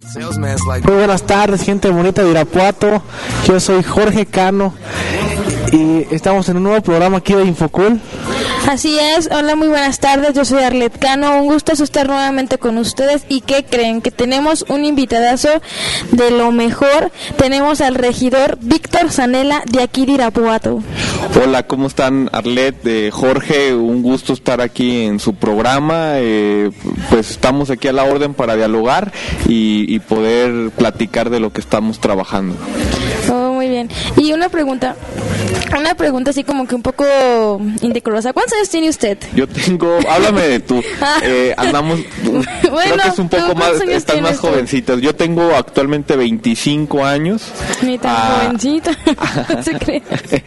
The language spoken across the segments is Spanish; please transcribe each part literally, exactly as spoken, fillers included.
Muy buenas tardes, gente bonita de Irapuato. Yo soy Jorge Cano y estamos en un nuevo programa aquí de Infocool. Así es, hola, muy buenas tardes, yo soy Arlet Cano, un gusto estar nuevamente con ustedes. ¿Y qué creen? Que tenemos un invitadazo de lo mejor. Tenemos al regidor Víctor Zanella de aquí de Irapuato. Hola, ¿cómo están, Arlet? Eh, Jorge, un gusto estar aquí en su programa. Eh, pues estamos aquí a la orden para dialogar y, y poder platicar de lo que estamos trabajando. Oh, muy bien. Y una pregunta, una pregunta así como que un poco indecorosa. ¿Cuántos años tiene usted? Yo tengo, háblame de tú. Eh, andamos, bueno, creo que es un poco más, estás más tú? jovencitas. Yo tengo actualmente veinticinco años. Ni tan ah, jovencita, no se cree.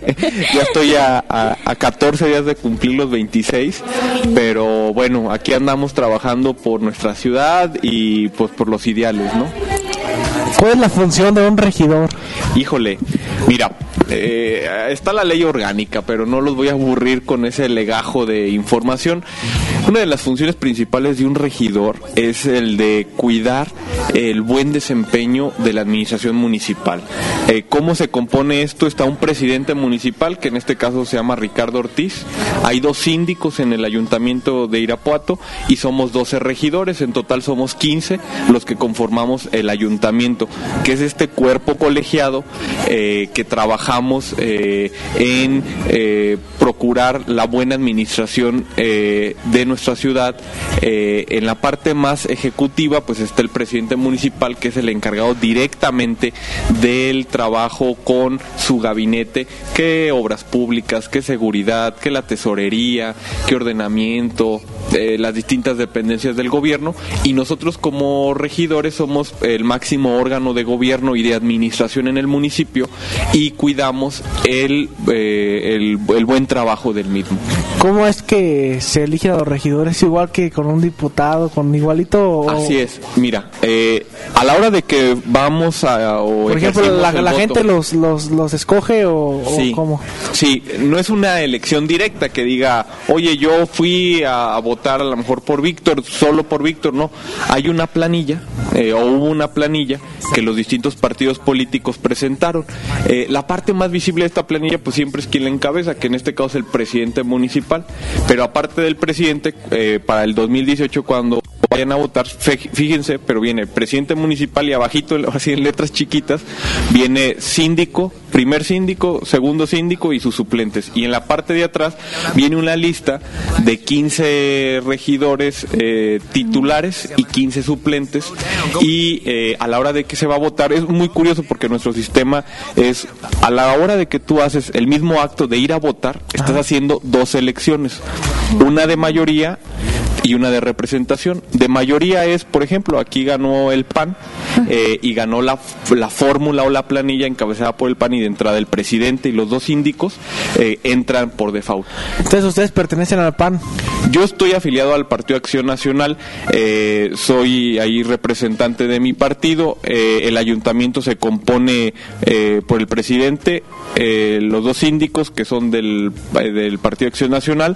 Ya estoy a, a, a catorce días de cumplir los veintiséis, pero bueno, aquí andamos trabajando por nuestra ciudad y pues por los ideales, ¿no? ¿Cuál es la función de un regidor? Híjole, mira, eh, está la ley orgánica, pero no los voy a aburrir con ese legajo de información. Una de las funciones principales de un regidor es el de cuidar el buen desempeño de la administración municipal. Eh, ¿Cómo se compone esto? Está un presidente municipal, que en este caso se llama Ricardo Ortiz. Hay dos síndicos en el ayuntamiento de Irapuato y somos doce regidores. En total somos quince los que conformamos el ayuntamiento, que es este cuerpo colegiado eh, que trabajamos eh, en eh, procurar la buena administración eh, de nuestra ciudad. Eh, en la parte más ejecutiva pues está el presidente municipal, que es el encargado directamente del trabajo con su gabinete, que obras públicas, que seguridad, que la tesorería, que ordenamiento, eh, las distintas dependencias del gobierno, y nosotros como regidores somos el máximo órgano de gobierno y de administración en el municipio y cuidamos el, eh, el, el buen trabajo del mismo. ¿Cómo es que se eligen a los regidores? ¿Igual que con un diputado, con igualito? O... Así es, mira, eh, a la hora de que vamos a... O Por ejemplo, la, la voto, gente los, los, los escoge o, sí, o ¿cómo? Sí, no es una elección directa que diga, oye, yo fui a, a votar a lo mejor por Víctor, solo por Víctor, no. Hay una planilla, eh, o hubo una planilla que los distintos partidos políticos presentaron. Eh, la parte más visible de esta planilla pues siempre es quien la encabeza, que en este caso es el presidente municipal, pero aparte del presidente, eh, para el dos mil dieciocho cuando vayan a votar, fíjense, pero viene presidente municipal y abajito, así en letras chiquitas, viene síndico, primer síndico, segundo síndico y sus suplentes. Y en la parte de atrás viene una lista de quince regidores eh, titulares y quince suplentes. Y eh, a la hora de que se va a votar, es muy curioso porque nuestro sistema es, a la hora de que tú haces el mismo acto de ir a votar, estás haciendo dos elecciones, una de mayoría y una de representación. De mayoría es, por ejemplo, aquí ganó el P A N eh, y ganó la, la fórmula o la planilla encabezada por el P A N, y de entrada el presidente y los dos síndicos eh, entran por default. Entonces ustedes pertenecen al P A N. Yo estoy afiliado al Partido Acción Nacional, eh, soy ahí representante de mi partido. Eh, el ayuntamiento se compone eh, por el presidente, eh, los dos síndicos que son del, del Partido Acción Nacional,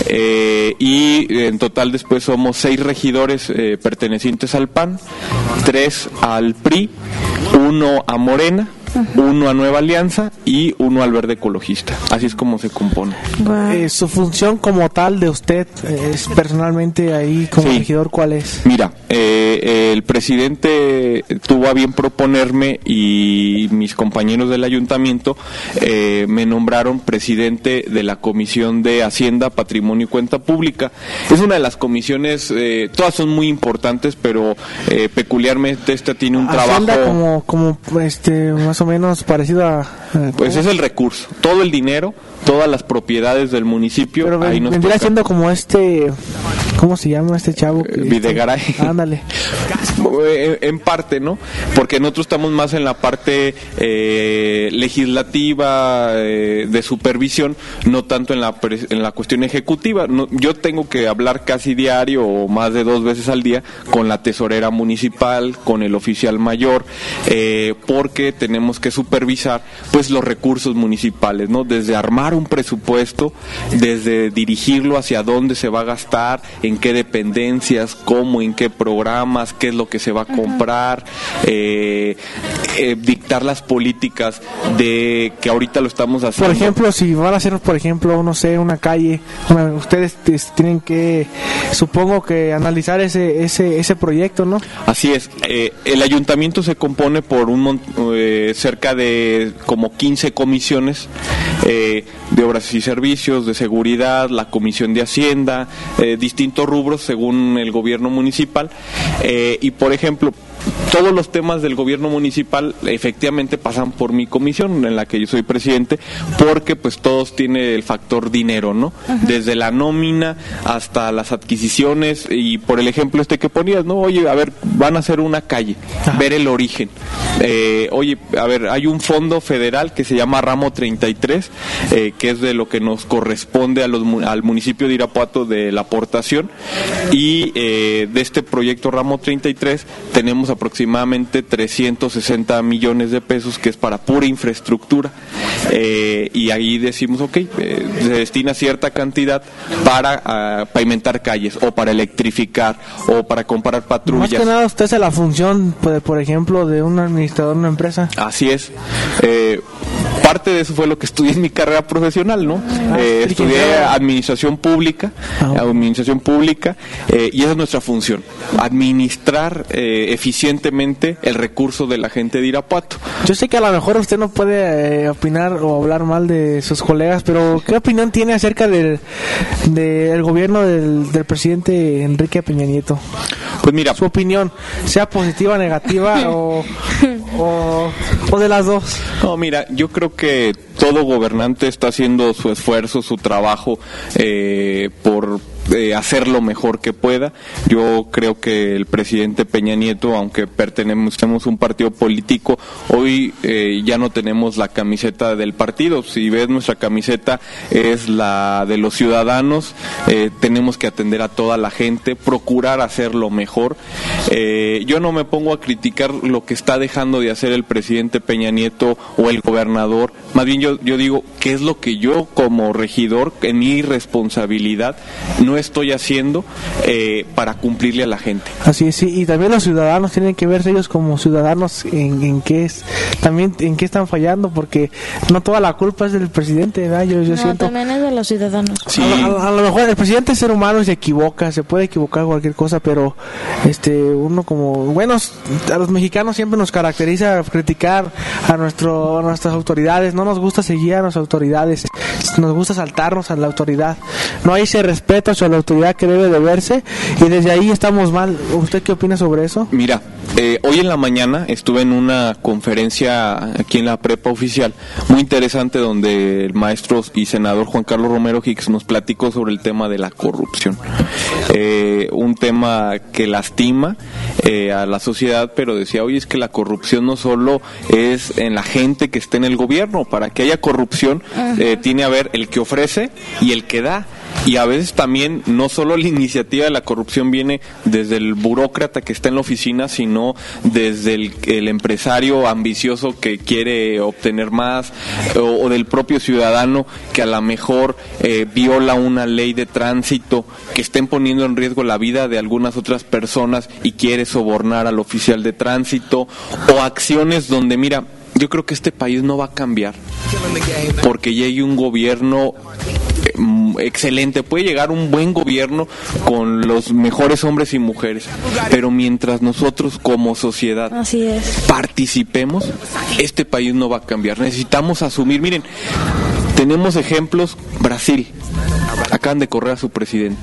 eh, y en total después somos seis regidores eh, pertenecientes al P A N, tres al P R I, uno a Morena, uno a Nueva Alianza y uno al Verde Ecologista. Así es como se compone. Wow. Eh, su función como tal de usted, eh, es personalmente ahí como sí. regidor, ¿cuál es? Mira, eh, el presidente tuvo a bien proponerme y mis compañeros del ayuntamiento eh, me nombraron presidente de la Comisión de Hacienda, Patrimonio y Cuenta Pública. Es una de las comisiones, eh, todas son muy importantes, pero eh, peculiarmente esta tiene un Hacienda trabajo... como, como este, más o menos parecido a... Eh, pues es el recurso, todo el dinero, todas las propiedades del municipio. Pero ahí nos vendría toca. siendo como este... ¿Cómo se llama este chavo? Eh, Videgaray. Este, ándale. En parte, ¿no? Porque nosotros estamos más en la parte eh, legislativa, eh, de supervisión, no tanto en la en la cuestión ejecutiva. No, yo tengo que hablar casi diario o más de dos veces al día con la tesorera municipal, con el oficial mayor, eh, porque tenemos que supervisar pues los recursos municipales, ¿no? Desde armar un presupuesto, desde dirigirlo hacia dónde se va a gastar, en qué dependencias, cómo, en qué programas, qué es lo lo que se va a comprar, eh, eh, dictar las políticas de que ahorita lo estamos haciendo. Por ejemplo, si van a hacer, por ejemplo, no sé, una calle, una, ustedes t- tienen que, supongo que analizar ese ese ese proyecto, ¿no? Así es. Eh, el ayuntamiento se compone por un mon- eh, cerca de como quince comisiones eh, de obras y servicios, de seguridad, la comisión de Hacienda, eh, distintos rubros según el gobierno municipal. Eh, y por ejemplo, todos los temas del gobierno municipal efectivamente pasan por mi comisión, en la que yo soy presidente, porque pues todos tienen el factor dinero, ¿no? Uh-huh. Desde la nómina hasta las adquisiciones, y por el ejemplo este que ponías, ¿no? Oye, a ver, van a hacer una calle, uh-huh. ver el origen. Eh, oye, a ver, hay un fondo federal que se llama Ramo treinta y tres, eh, que es de lo que nos corresponde a los, al municipio de Irapuato de la aportación, y eh, de este proyecto Ramo treinta y tres tenemos aproximadamente trescientos sesenta millones de pesos, que es para pura infraestructura, eh, y ahí decimos, ok, eh, se destina cierta cantidad para uh, pavimentar calles, o para electrificar, o para comprar patrullas. Más que nada usted hace la función, por, por ejemplo, de un administrador de una empresa. Así es. Eh, parte de eso fue lo que estudié en mi carrera profesional, ¿no? Ah, eh, estudié administración pública, ah. administración pública, eh, y esa es nuestra función, administrar eh, eficientemente el recurso de la gente de Irapuato. Yo sé que a lo mejor usted no puede eh, opinar o hablar mal de sus colegas, pero ¿qué opinión tiene acerca del, del gobierno del, del presidente Enrique Peña Nieto? Pues mira, su opinión, sea positiva, negativa o, o, o de las dos. No, mira, yo creo que todo gobernante está haciendo su esfuerzo, su trabajo eh, por eh, hacer lo mejor que pueda. Yo creo que el presidente Peña Nieto, aunque pertenecemos a un partido político, hoy eh, ya no tenemos la camiseta del partido. Si ves, nuestra camiseta es la de los ciudadanos. Eh, tenemos que atender a toda la gente, procurar hacer lo mejor. Eh, yo no me pongo a criticar lo que está dejando de hacer el presidente Peña Nieto o el gobernador. Más bien yo, yo digo, ¿qué es lo que yo como regidor, en mi responsabilidad, no estoy haciendo eh, para cumplirle a la gente? Así es, sí, y también los ciudadanos tienen que verse ellos como ciudadanos en, en qué es, también en qué están fallando, porque no toda la culpa es del presidente, ¿verdad? Yo, yo no, siento, también es de los ciudadanos. Sí. A, a, a lo mejor el presidente es ser humano y se equivoca, se puede equivocar cualquier cosa, pero este uno como, bueno, a los mexicanos siempre nos caracteriza criticar a nuestro a nuestras autoridades, no nos gusta seguir a nuestras autoridades, nos gusta saltarnos a la autoridad, no hay ese respeto hacia la autoridad que debe de verse, y desde ahí estamos mal. ¿Usted qué opina sobre eso? Mira, eh, hoy en la mañana estuve en una conferencia aquí en la prepa oficial, muy interesante, donde el maestro y senador Juan Carlos Romero Hicks nos platicó sobre el tema de la corrupción, eh, un tema que lastima eh, a la sociedad, pero decía, oye, es que la corrupción no solo es en la gente que esté en el gobierno. Para que haya corrupción eh, tiene que haber el que ofrece y el que da. Y a veces también no solo la iniciativa de la corrupción viene desde el burócrata que está en la oficina, sino desde el, el empresario ambicioso que quiere obtener más, o, o del propio ciudadano que a lo mejor eh, viola una ley de tránsito, que estén poniendo en riesgo la vida de algunas otras personas y quiere sobornar al oficial de tránsito, o acciones donde, mira, yo creo que este país no va a cambiar porque llegue un gobierno excelente. Puede llegar un buen gobierno con los mejores hombres y mujeres, pero mientras nosotros como sociedad Así es. participemos, este país no va a cambiar. Necesitamos asumir, miren, tenemos ejemplos. Brasil, acaban de correr a su presidenta.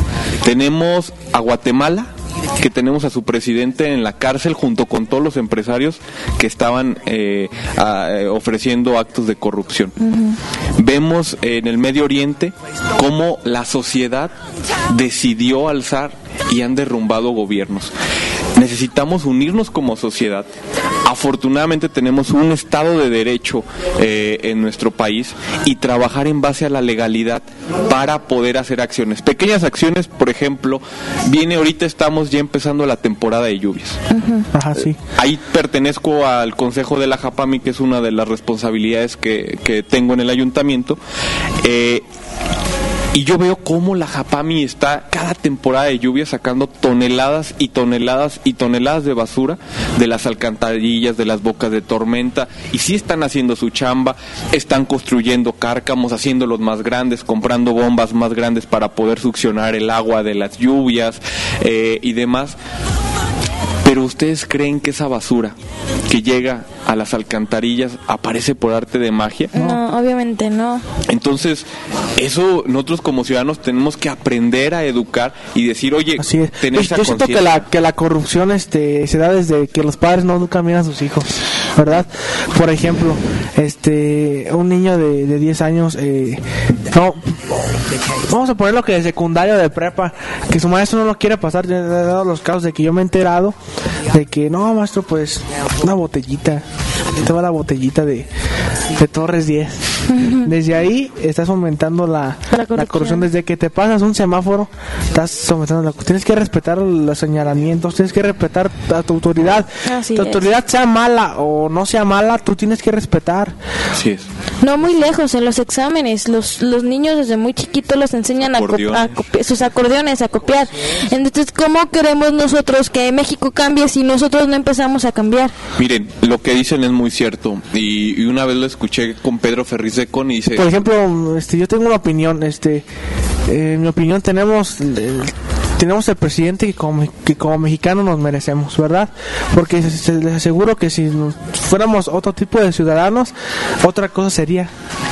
Tenemos a Guatemala, que tenemos a su presidente en la cárcel junto con todos los empresarios que estaban eh, a, eh, ofreciendo actos de corrupción. Uh-huh. Vemos en el Medio Oriente cómo la sociedad decidió alzar y han derrumbado gobiernos. Necesitamos unirnos como sociedad. Afortunadamente tenemos un Estado de Derecho eh, en nuestro país, y trabajar en base a la legalidad para poder hacer acciones. Pequeñas acciones, por ejemplo, viene ahorita, estamos ya empezando la temporada de lluvias. Uh-huh. Ajá, sí. Ahí pertenezco al Consejo de la Japami, que es una de las responsabilidades que, que tengo en el ayuntamiento. Eh, Y yo veo cómo la Japami está cada temporada de lluvia sacando toneladas y toneladas y toneladas de basura de las alcantarillas, de las bocas de tormenta, y sí están haciendo su chamba, están construyendo cárcamos, haciéndolos más grandes, comprando bombas más grandes para poder succionar el agua de las lluvias eh, y demás. Pero ¿ustedes creen que esa basura que llega a las alcantarillas aparece por arte de magia? No, obviamente no. Entonces, eso nosotros como ciudadanos tenemos que aprender a educar y decir, oye, así es. tener esa Yo siento que la, que la corrupción este, se da desde que los padres no educan bien a sus hijos, ¿verdad? Por ejemplo, este un niño de, de diez años, eh, no, vamos a ponerlo que de secundario, de prepa, que su maestro no lo quiere pasar. He dado los casos de que yo me he enterado de que, no, maestro, pues una botellita, te va la botellita de, de Torres diez. Uh-huh. Desde ahí estás fomentando la, la, corrupción. la corrupción. Desde que te pasas un semáforo, estás fomentando la corrupción. Tienes que respetar los señalamientos, tienes que respetar a tu autoridad. Así tu es. autoridad sea mala o no sea mala, tú tienes que respetar. Así es. No muy lejos, en los exámenes, los los niños desde muy chiquitos los enseñan a, co- a copiar sus acordeones, a copiar. Entonces, ¿cómo queremos nosotros que México cambie si nosotros no empezamos a cambiar? Miren, lo que dicen es muy cierto, y, y una vez lo escuché con Pedro Ferriz de Con y dice... Por ejemplo, este, yo tengo una opinión, este, eh, en mi opinión tenemos... Eh, tenemos el presidente que como, que como mexicanos nos merecemos, ¿verdad? Porque se, se, les aseguro que si fuéramos otro tipo de ciudadanos, otra cosa sería.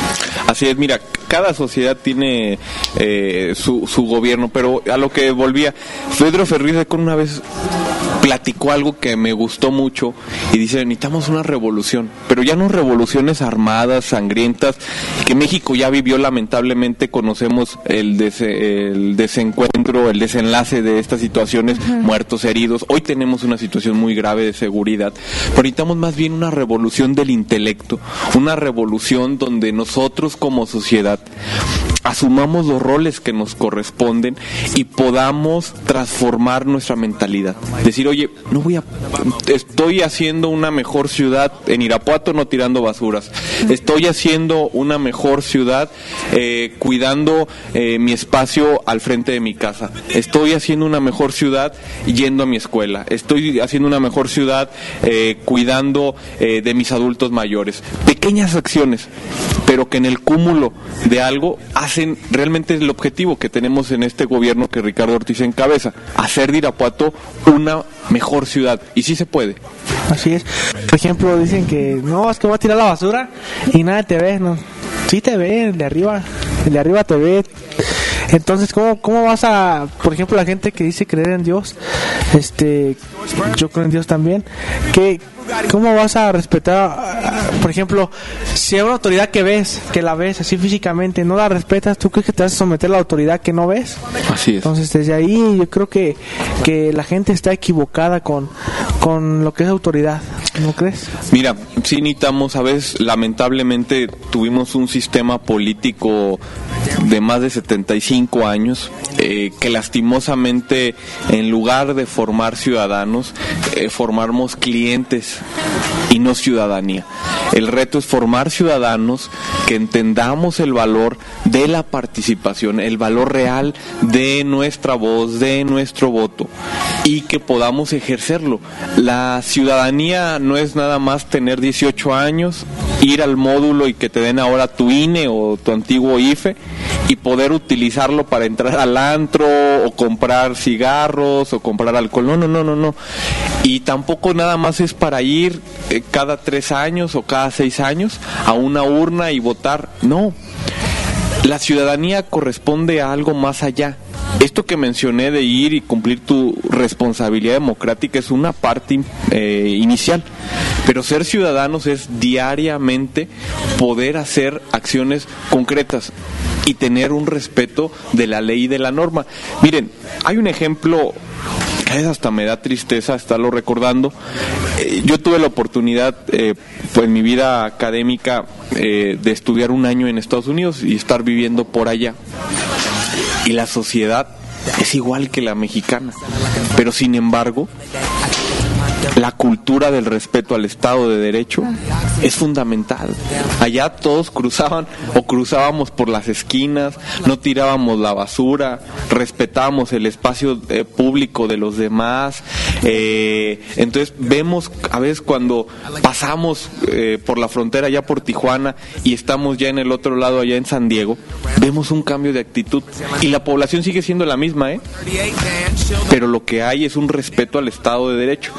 Así es, mira, cada sociedad tiene eh, su, su gobierno, pero a lo que volvía, Pedro Ferriz de Con una vez platicó algo que me gustó mucho y dice, necesitamos una revolución, pero ya no revoluciones armadas, sangrientas, que México ya vivió lamentablemente. Conocemos el, des, el desencuentro, el desenlace de estas situaciones, uh-huh. muertos, heridos. Hoy tenemos una situación muy grave de seguridad, pero necesitamos más bien una revolución del intelecto, una revolución donde nosotros como sociedad asumamos los roles que nos corresponden y podamos transformar nuestra mentalidad. Decir, oye, no voy a, estoy haciendo una mejor ciudad en Irapuato no tirando basuras. Estoy haciendo una mejor ciudad eh, cuidando eh, mi espacio al frente de mi casa. Estoy haciendo una mejor ciudad yendo a mi escuela. Estoy haciendo una mejor ciudad eh, cuidando eh, de mis adultos mayores. Pequeñas acciones, pero que en el cúmulo de algo hacen realmente el objetivo que tenemos en este gobierno que Ricardo Ortiz encabeza, hacer de Irapuato una mejor ciudad, y sí se puede. Así es. Por ejemplo, dicen que no, es que voy a tirar la basura y nadie te ve, no. Sí te ve, el de arriba, el de arriba te ve. Entonces, ¿cómo, cómo vas a, por ejemplo, la gente que dice creer en Dios, este, yo creo en Dios también, que ¿cómo vas a respetar, por ejemplo, si hay una autoridad que ves, que la ves así físicamente, no la respetas, ¿tú crees que te vas a someter a la autoridad que no ves? Así es. Entonces, desde ahí yo creo que, que la gente está equivocada con, con lo que es autoridad, ¿no crees? Mira, sí necesitamos, a veces, lamentablemente, tuvimos un sistema político de más de setenta y cinco años, eh, que lastimosamente, en lugar de formar ciudadanos, eh, formamos clientes y no ciudadanía. El reto es formar ciudadanos que entendamos el valor de la participación, el valor real de nuestra voz, de nuestro voto, y que podamos ejercerlo. La ciudadanía no es nada más tener dieciocho años, ir al módulo y que te den ahora tu I N E o tu antiguo I F E y poder utilizarlo para entrar al antro o comprar cigarros o comprar alcohol. No, no, no, no, no. Y tampoco nada más es para ir eh, cada tres años o cada seis años a una urna y votar. No. La ciudadanía corresponde a algo más allá. Esto que mencioné de ir y cumplir tu responsabilidad democrática es una parte eh, inicial, pero ser ciudadanos es diariamente poder hacer acciones concretas y tener un respeto de la ley y de la norma. Miren, hay un ejemplo que a veces hasta me da tristeza estarlo recordando. Eh, yo tuve la oportunidad, eh, pues en mi vida académica, eh, de estudiar un año en Estados Unidos y estar viviendo por allá. Y la sociedad es igual que la mexicana, pero sin embargo la cultura del respeto al Estado de Derecho es fundamental. Allá todos cruzaban o cruzábamos por las esquinas, no tirábamos la basura, respetábamos el espacio eh, público de los demás. Eh, entonces vemos a veces cuando pasamos eh, por la frontera ya por Tijuana y estamos ya en el otro lado, allá en San Diego, vemos un cambio de actitud y la población sigue siendo la misma, ¿eh? Pero lo que hay es un respeto al Estado de Derecho.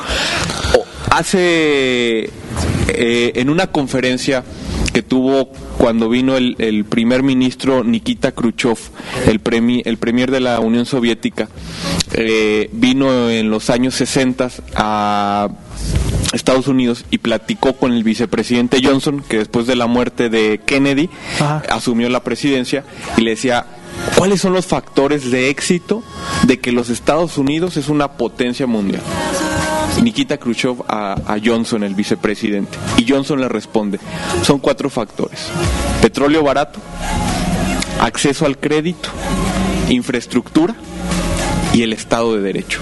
Hace eh, en una conferencia que tuvo cuando vino el, el primer ministro Nikita Khrushchev, el, premi, el premier de la Unión Soviética, eh, vino en los años sesenta a Estados Unidos y platicó con el vicepresidente Johnson, que después de la muerte de Kennedy, Ajá. asumió la presidencia, y le decía: ¿cuáles son los factores de éxito de que los Estados Unidos es una potencia mundial? Nikita Khrushchev a, a Johnson, el vicepresidente, y Johnson le responde: son cuatro factores: petróleo barato, acceso al crédito, infraestructura y el Estado de Derecho.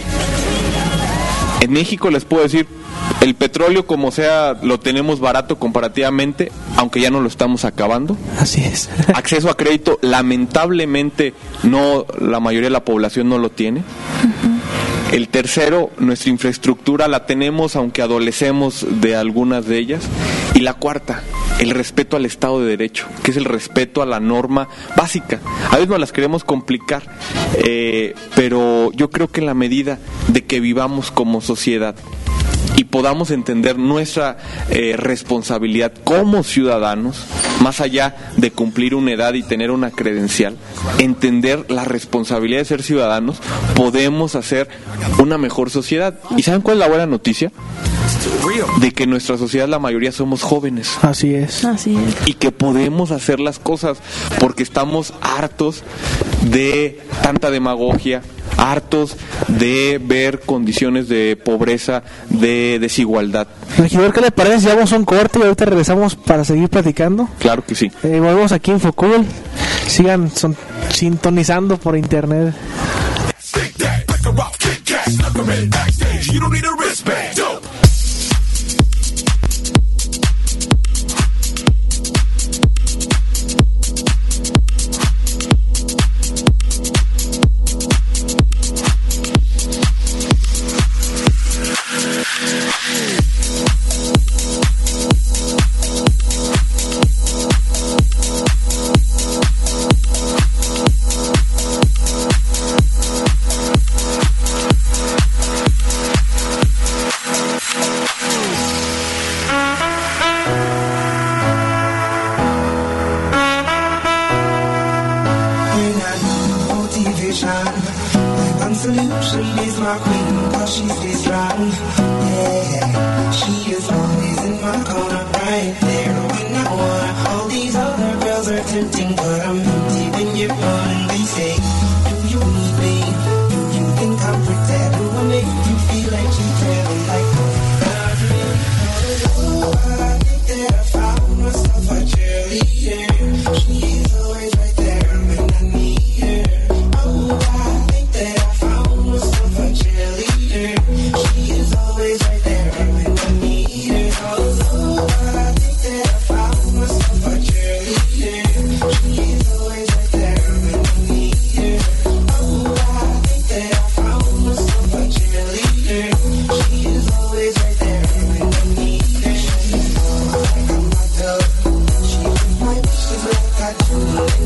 En México les puedo decir, el petróleo como sea lo tenemos barato comparativamente, aunque ya no lo estamos acabando. Así es. Acceso a crédito, lamentablemente no, la mayoría de la población no lo tiene. Uh-huh. El tercero, nuestra infraestructura la tenemos, aunque adolecemos de algunas de ellas. Y la cuarta, el respeto al Estado de Derecho, que es el respeto a la norma básica. A veces nos las queremos complicar, eh, pero yo creo que en la medida de que vivamos como sociedad y podamos entender nuestra eh, responsabilidad como ciudadanos, más allá de cumplir una edad y tener una credencial, entender la responsabilidad de ser ciudadanos, podemos hacer una mejor sociedad. ¿Y saben cuál es la buena noticia? De que en nuestra sociedad la mayoría somos jóvenes. Así es. Así es. Y que podemos hacer las cosas porque estamos hartos de tanta demagogia, hartos de ver condiciones de pobreza, de desigualdad. Regidor, ¿qué le parece si vamos a un corte y ahorita regresamos para seguir platicando? Claro que sí. Eh, volvemos aquí en Focul. Sigan son, sintonizando por internet. She's like I do.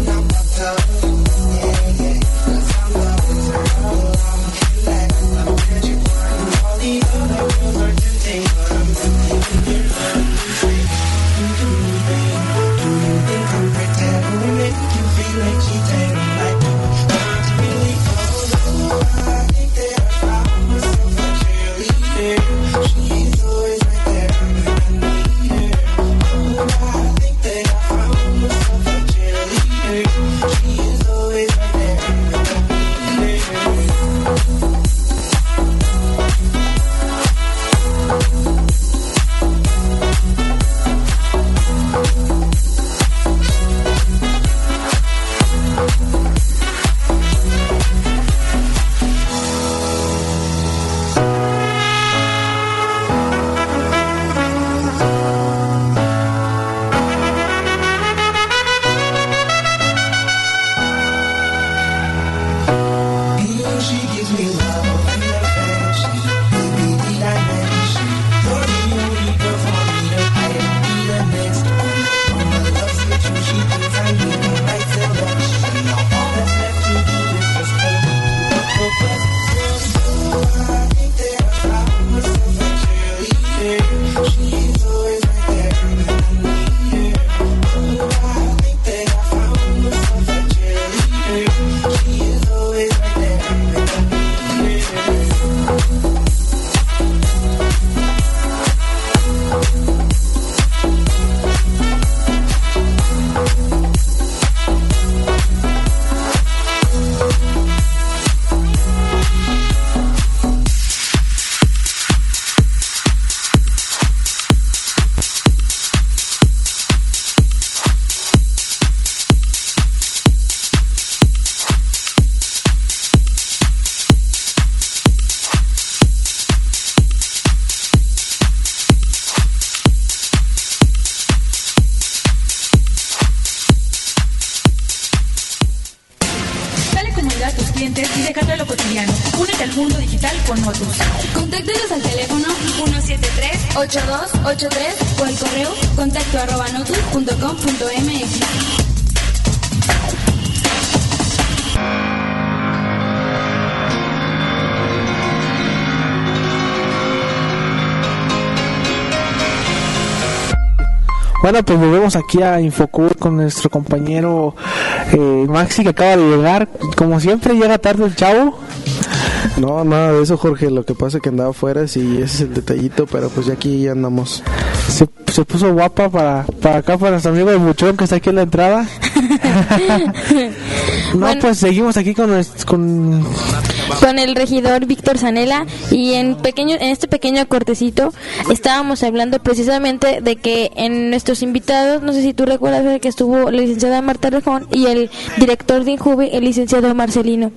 Y déjate lo cotidiano. Únete al mundo digital con Motus. Contáctanos al teléfono uno siete tres, ocho dos ocho tres o al correo contacto arroba notus punto com punto m x. Bueno, pues volvemos aquí a Infocur con nuestro compañero eh, Maxi, que acaba de llegar. Como siempre, llega tarde el chavo. No, nada de eso, Jorge. Lo que pasa es que andaba afuera, sí, ese es el detallito, pero pues ya aquí ya andamos. Se, se puso guapa para, para acá, para nuestro amigo el Buchón, que está aquí en la entrada. No, bueno, pues seguimos aquí con, nuestro, con... con el regidor Víctor Zanella, y en pequeño en este pequeño cortecito estábamos hablando precisamente de que en nuestros invitados, no sé si tú recuerdas que estuvo la licenciada Marta Rejón y el director de Injubi, el licenciado Marcelino.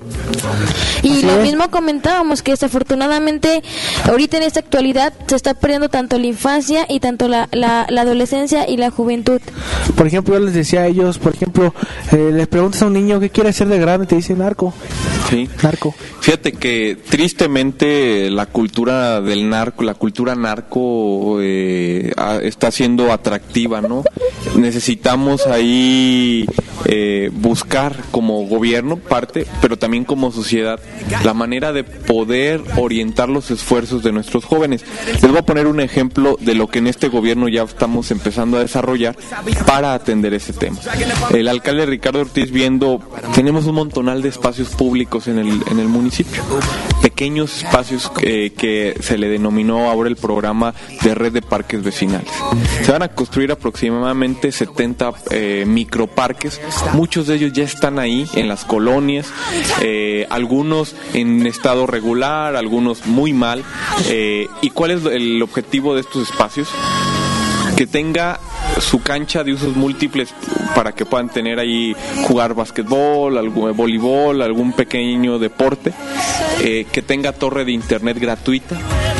Y Así lo es. mismo comentábamos, que desafortunadamente ahorita en esta actualidad se está perdiendo tanto la infancia y tanto la, la, la adolescencia y la juventud. Por ejemplo, yo les decía a ellos, por ejemplo, eh, les preguntas a un niño qué quiere ser de grande, te dice narco. Sí. Narco. Fíjate que tristemente la cultura del narco, la cultura narco eh, a, está siendo atractiva, ¿no? Necesitamos ahí eh, buscar como gobierno parte, pero también como sociedad, la manera de poder orientar los esfuerzos de nuestros jóvenes. Les voy a poner un ejemplo de lo que en este gobierno ya estamos empezando a desarrollar para atender ese tema. El alcalde Ricardo Ortiz, viendo, tenemos un montonal de espacios públicos en el, en el municipio, pequeños espacios que, que se le denominó ahora el programa de red de parques vecinales. Se van a construir aproximadamente setenta eh, microparques, muchos de ellos ya están ahí en las colonias, eh, algunos en estado regular, algunos muy mal. Eh, ¿Y cuál es el objetivo de estos espacios? Que tenga su cancha de usos múltiples para que puedan tener ahí, jugar basquetbol, algún voleibol, algún pequeño deporte, eh, que tenga torre de internet gratuita,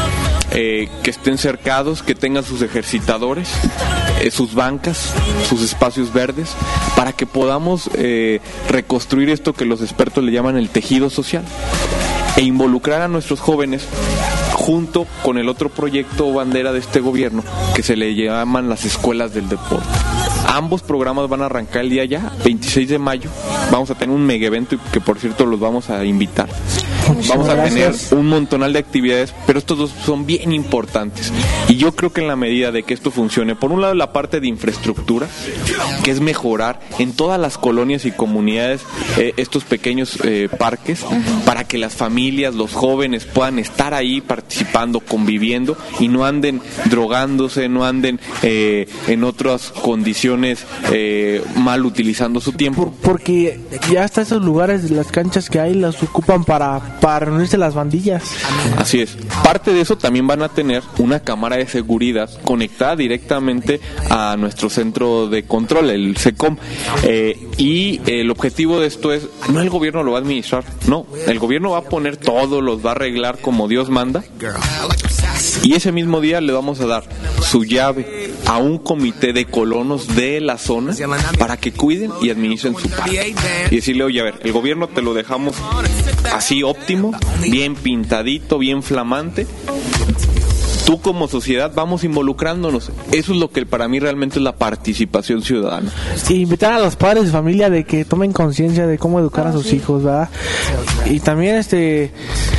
eh, que estén cercados, que tengan sus ejercitadores, eh, sus bancas, sus espacios verdes, para que podamos eh, reconstruir esto que los expertos le llaman el tejido social, e involucrar a nuestros jóvenes junto con el otro proyecto o bandera de este gobierno que se le llaman las escuelas del deporte. Ambos programas van a arrancar el día ya, veintiséis de mayo. Vamos a tener un mega evento que, por cierto, los vamos a invitar. Vamos a tener un montonal de actividades, pero estos dos son bien importantes. Y yo creo que en la medida de que esto funcione, por un lado la parte de infraestructura, que es mejorar en todas las colonias y comunidades eh, estos pequeños eh, parques, para que las familias, los jóvenes puedan estar ahí participando, conviviendo, y no anden drogándose, no anden eh, en otras condiciones eh, mal utilizando su tiempo. Porque ya hasta esos lugares, las canchas que hay, las ocupan para para reunirse las bandillas. Así es. Parte de eso también van a tener una cámara de seguridad conectada directamente a nuestro centro de control, el SECOM. Eh, y el objetivo de esto es, no el gobierno lo va a administrar, no, el gobierno va a poner todo, los va a arreglar como Dios manda. Y ese mismo día le vamos a dar su llave a un comité de colonos de la zona para que cuiden y administren su parque. Y decirle, oye, a ver, el gobierno te lo dejamos así óptimo, bien pintadito, bien flamante. Tú como sociedad vamos involucrándonos. Eso es lo que para mí realmente es la participación ciudadana. Sí, invitar a los padres de familia de que tomen conciencia de cómo educar a sus hijos, ¿verdad? Y también este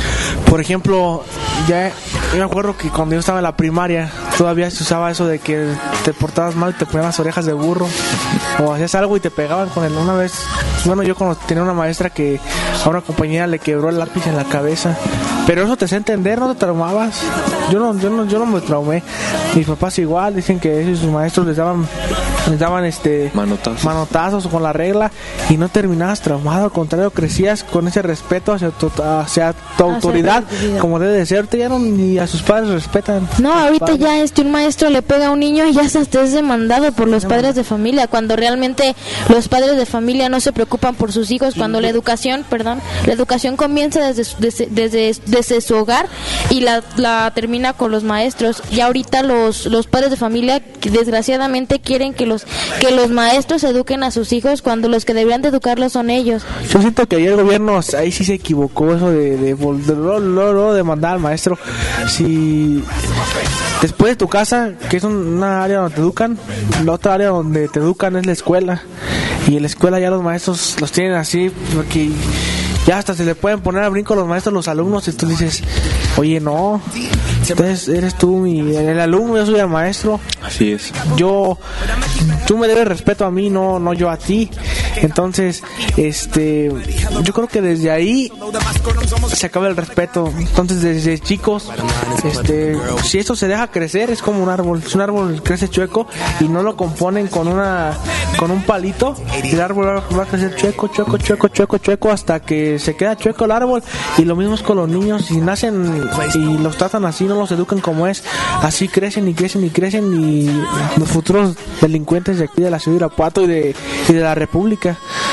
por ejemplo, ya yo me acuerdo que cuando yo estaba en la primaria todavía se usaba eso de que te portabas mal y te ponían las orejas de burro o hacías algo y te pegaban con él. Una vez, bueno, yo cuando tenía una maestra que a una compañera le quebró el lápiz en la cabeza, pero eso te hace entender, no te traumabas. Yo no, yo no, yo no me traumé. Mis papás igual dicen que sus maestros les daban les daban este manotazos. manotazos con la regla y no terminabas traumado, al contrario, crecías con ese respeto hacia tu, hacia tu autoridad, como debe de ser. Ahorita ya no, ni a sus padres respetan. No, ahorita padres. Ya este un maestro le pega a un niño y ya hasta es demandado por los padres de familia, cuando realmente los padres de familia no se preocupan por sus hijos, cuando la educación, perdón, la educación comienza desde desde, desde, desde su hogar y la, la termina con los maestros. Y ahorita los los padres de familia desgraciadamente quieren que los que los maestros eduquen a sus hijos cuando los que deberían de educarlos son ellos. Yo siento que ahí el gobierno ahí sí se equivocó, eso de de, de, de, de, de, de mandar al maestro. Si después de tu casa, que es una área donde te educan, la otra área donde te educan es la escuela, y en la escuela ya los maestros los tienen así porque ya hasta se le pueden poner a brinco los maestros los alumnos, y tú dices, oye, no, entonces eres tú mi, el alumno, yo soy el maestro. Así es. Yo, tú me debes respeto a mí, no, no yo a ti. Entonces, este, yo creo que desde ahí se acaba el respeto. Entonces, desde chicos, este, si esto se deja crecer, es como un árbol. Si un árbol crece chueco y no lo componen con una, con un palito, el árbol va a crecer chueco, chueco, chueco, chueco, chueco, hasta que se queda chueco el árbol. Y lo mismo es con los niños. Si nacen y los tratan así, no los educan como es, así crecen y crecen y crecen, y los futuros delincuentes de aquí de la ciudad de Irapuato y de, y de la República.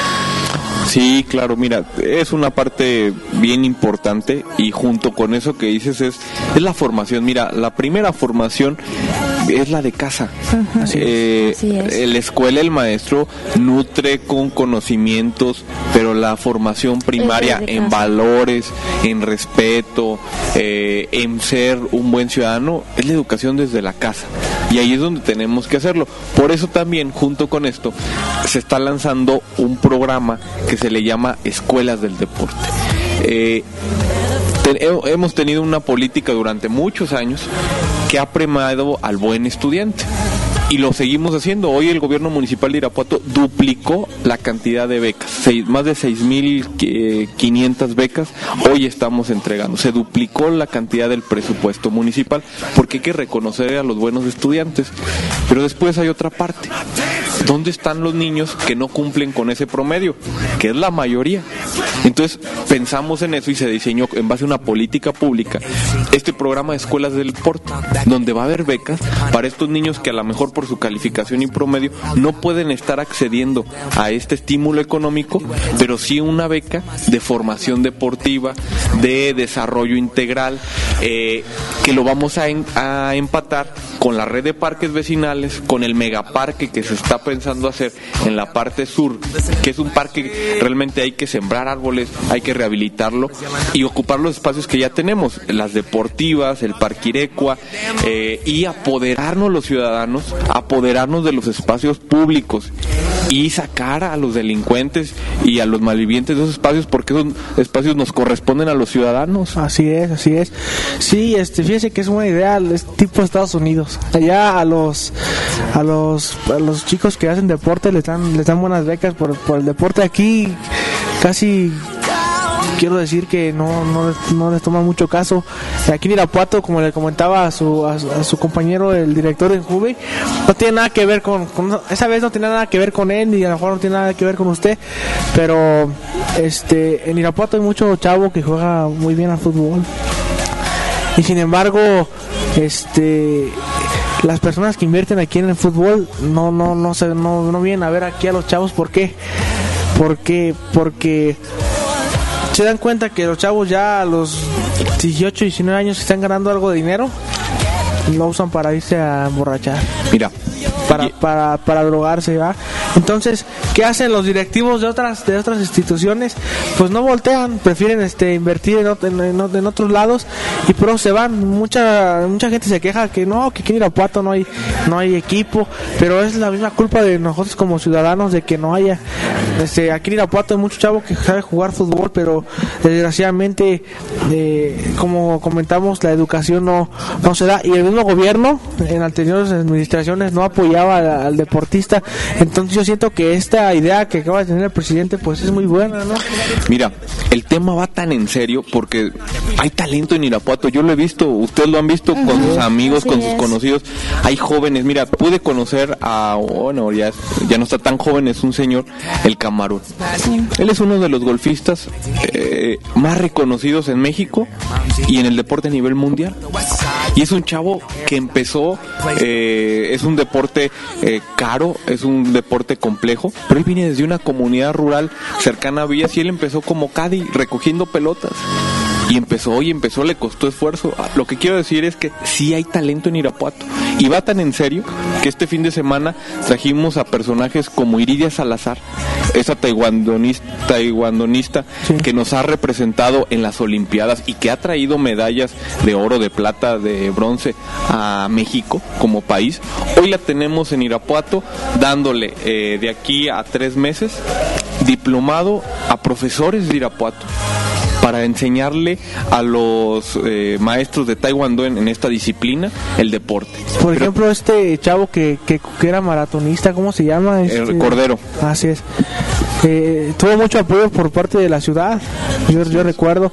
Sí, claro, mira, es una parte bien importante, y junto con eso que dices es, es la formación. Mira, la primera formación es la de casa. Uh-huh. eh, Así es. La escuela, el maestro nutre con conocimientos, pero la formación primaria en valores, en respeto, eh, en ser un buen ciudadano, es la educación desde la casa. Y ahí es donde tenemos que hacerlo. Por eso también, junto con esto, se está lanzando un programa que se le llama Escuelas del Deporte. Eh, te, hemos tenido una política durante muchos años que ha premiado al buen estudiante, y lo seguimos haciendo. Hoy el gobierno municipal de Irapuato duplicó la cantidad de becas, seis, más de seis mil quinientas becas hoy estamos entregando. Se duplicó la cantidad del presupuesto municipal, porque hay que reconocer a los buenos estudiantes. Pero después hay otra parte. ¿Dónde están los niños que no cumplen con ese promedio? Que es la mayoría. Entonces pensamos en eso y se diseñó en base a una política pública este programa de escuelas del deporte, donde va a haber becas para estos niños que a lo mejor por su calificación y promedio no pueden estar accediendo a este estímulo económico, pero sí una beca de formación deportiva, de desarrollo integral, eh, que lo vamos a, en, a empatar con la red de parques vecinales, con el megaparque que se está pensando hacer en la parte sur, que es un parque que realmente hay que sembrar árboles, hay que rehabilitarlo y ocupar los espacios que ya tenemos, las deportivas, el Parque Irecua, eh, y apoderarnos los ciudadanos, apoderarnos de los espacios públicos y sacar a los delincuentes y a los malvivientes de esos espacios, porque esos espacios nos corresponden a los ciudadanos. Así es, así es. Sí, este, fíjese que es una idea, es tipo Estados Unidos. Allá a los a los a los chicos que hacen deporte les dan les dan buenas becas por, por el deporte. Aquí casi quiero decir que no no, no les toma mucho caso. Aquí en Irapuato, como le comentaba a su a, a su compañero, el director de Juve, no tiene nada que ver con, con esa vez no tiene nada que ver con él, y a lo mejor no tiene nada que ver con usted, pero este en Irapuato hay mucho chavo que juega muy bien al fútbol, y sin embargo este las personas que invierten aquí en el fútbol no no no se no, no vienen a ver aquí a los chavos. ¿Por qué? Porque porque se dan cuenta que los chavos ya a los dieciocho, diecinueve años están ganando algo de dinero y lo usan para irse a emborrachar. Mira, para para para drogarse, ¿va? Entonces, ¿qué hacen los directivos de otras de otras instituciones? Pues no voltean, prefieren este invertir en, ot- en, en, en otros lados y pero se van. Mucha mucha gente se queja que no, que aquí en Irapuato no hay no hay equipo, pero es la misma culpa de nosotros como ciudadanos de que no haya. Este, aquí en Irapuato hay muchos chavos que saben jugar fútbol, pero desgraciadamente, eh, como comentamos, la educación no no se da, y el mismo gobierno en anteriores administraciones no apoyaba al, al deportista. Entonces yo siento que esta idea que acaba de tener el presidente pues es muy buena, ¿no? Mira, el tema va tan en serio porque hay talento en Irapuato. Yo lo he visto, ustedes lo han visto con sus amigos, así con sus es. conocidos. Hay jóvenes, mira, pude conocer a, bueno, ya, ya no está tan joven, es un señor, el Camarón. Él es uno de los golfistas eh, más reconocidos en México y en el deporte a nivel mundial. Y es un chavo que empezó, eh, es un deporte eh, caro, es un deporte complejo, pero él viene desde una comunidad rural cercana a Villas y él empezó como caddy recogiendo pelotas. Y empezó, y empezó, le costó esfuerzo. Lo que quiero decir es que sí hay talento en Irapuato. Y va tan en serio que este fin de semana trajimos a personajes como Iridia Salazar, esa taekwondonista, taekwondonista sí. que nos ha representado en las Olimpiadas y que ha traído medallas de oro, de plata, de bronce a México como país. Hoy la tenemos en Irapuato dándole eh, de aquí a tres meses diplomado a profesores de Irapuato para enseñarle a los eh, maestros de taekwondo en, en esta disciplina el deporte. Por Pero, ejemplo, este chavo que, que, que era maratonista, ¿cómo se llama? Este, el Cordero. Así es. Eh, tuvo mucho apoyo por parte de la ciudad, yo, yo recuerdo,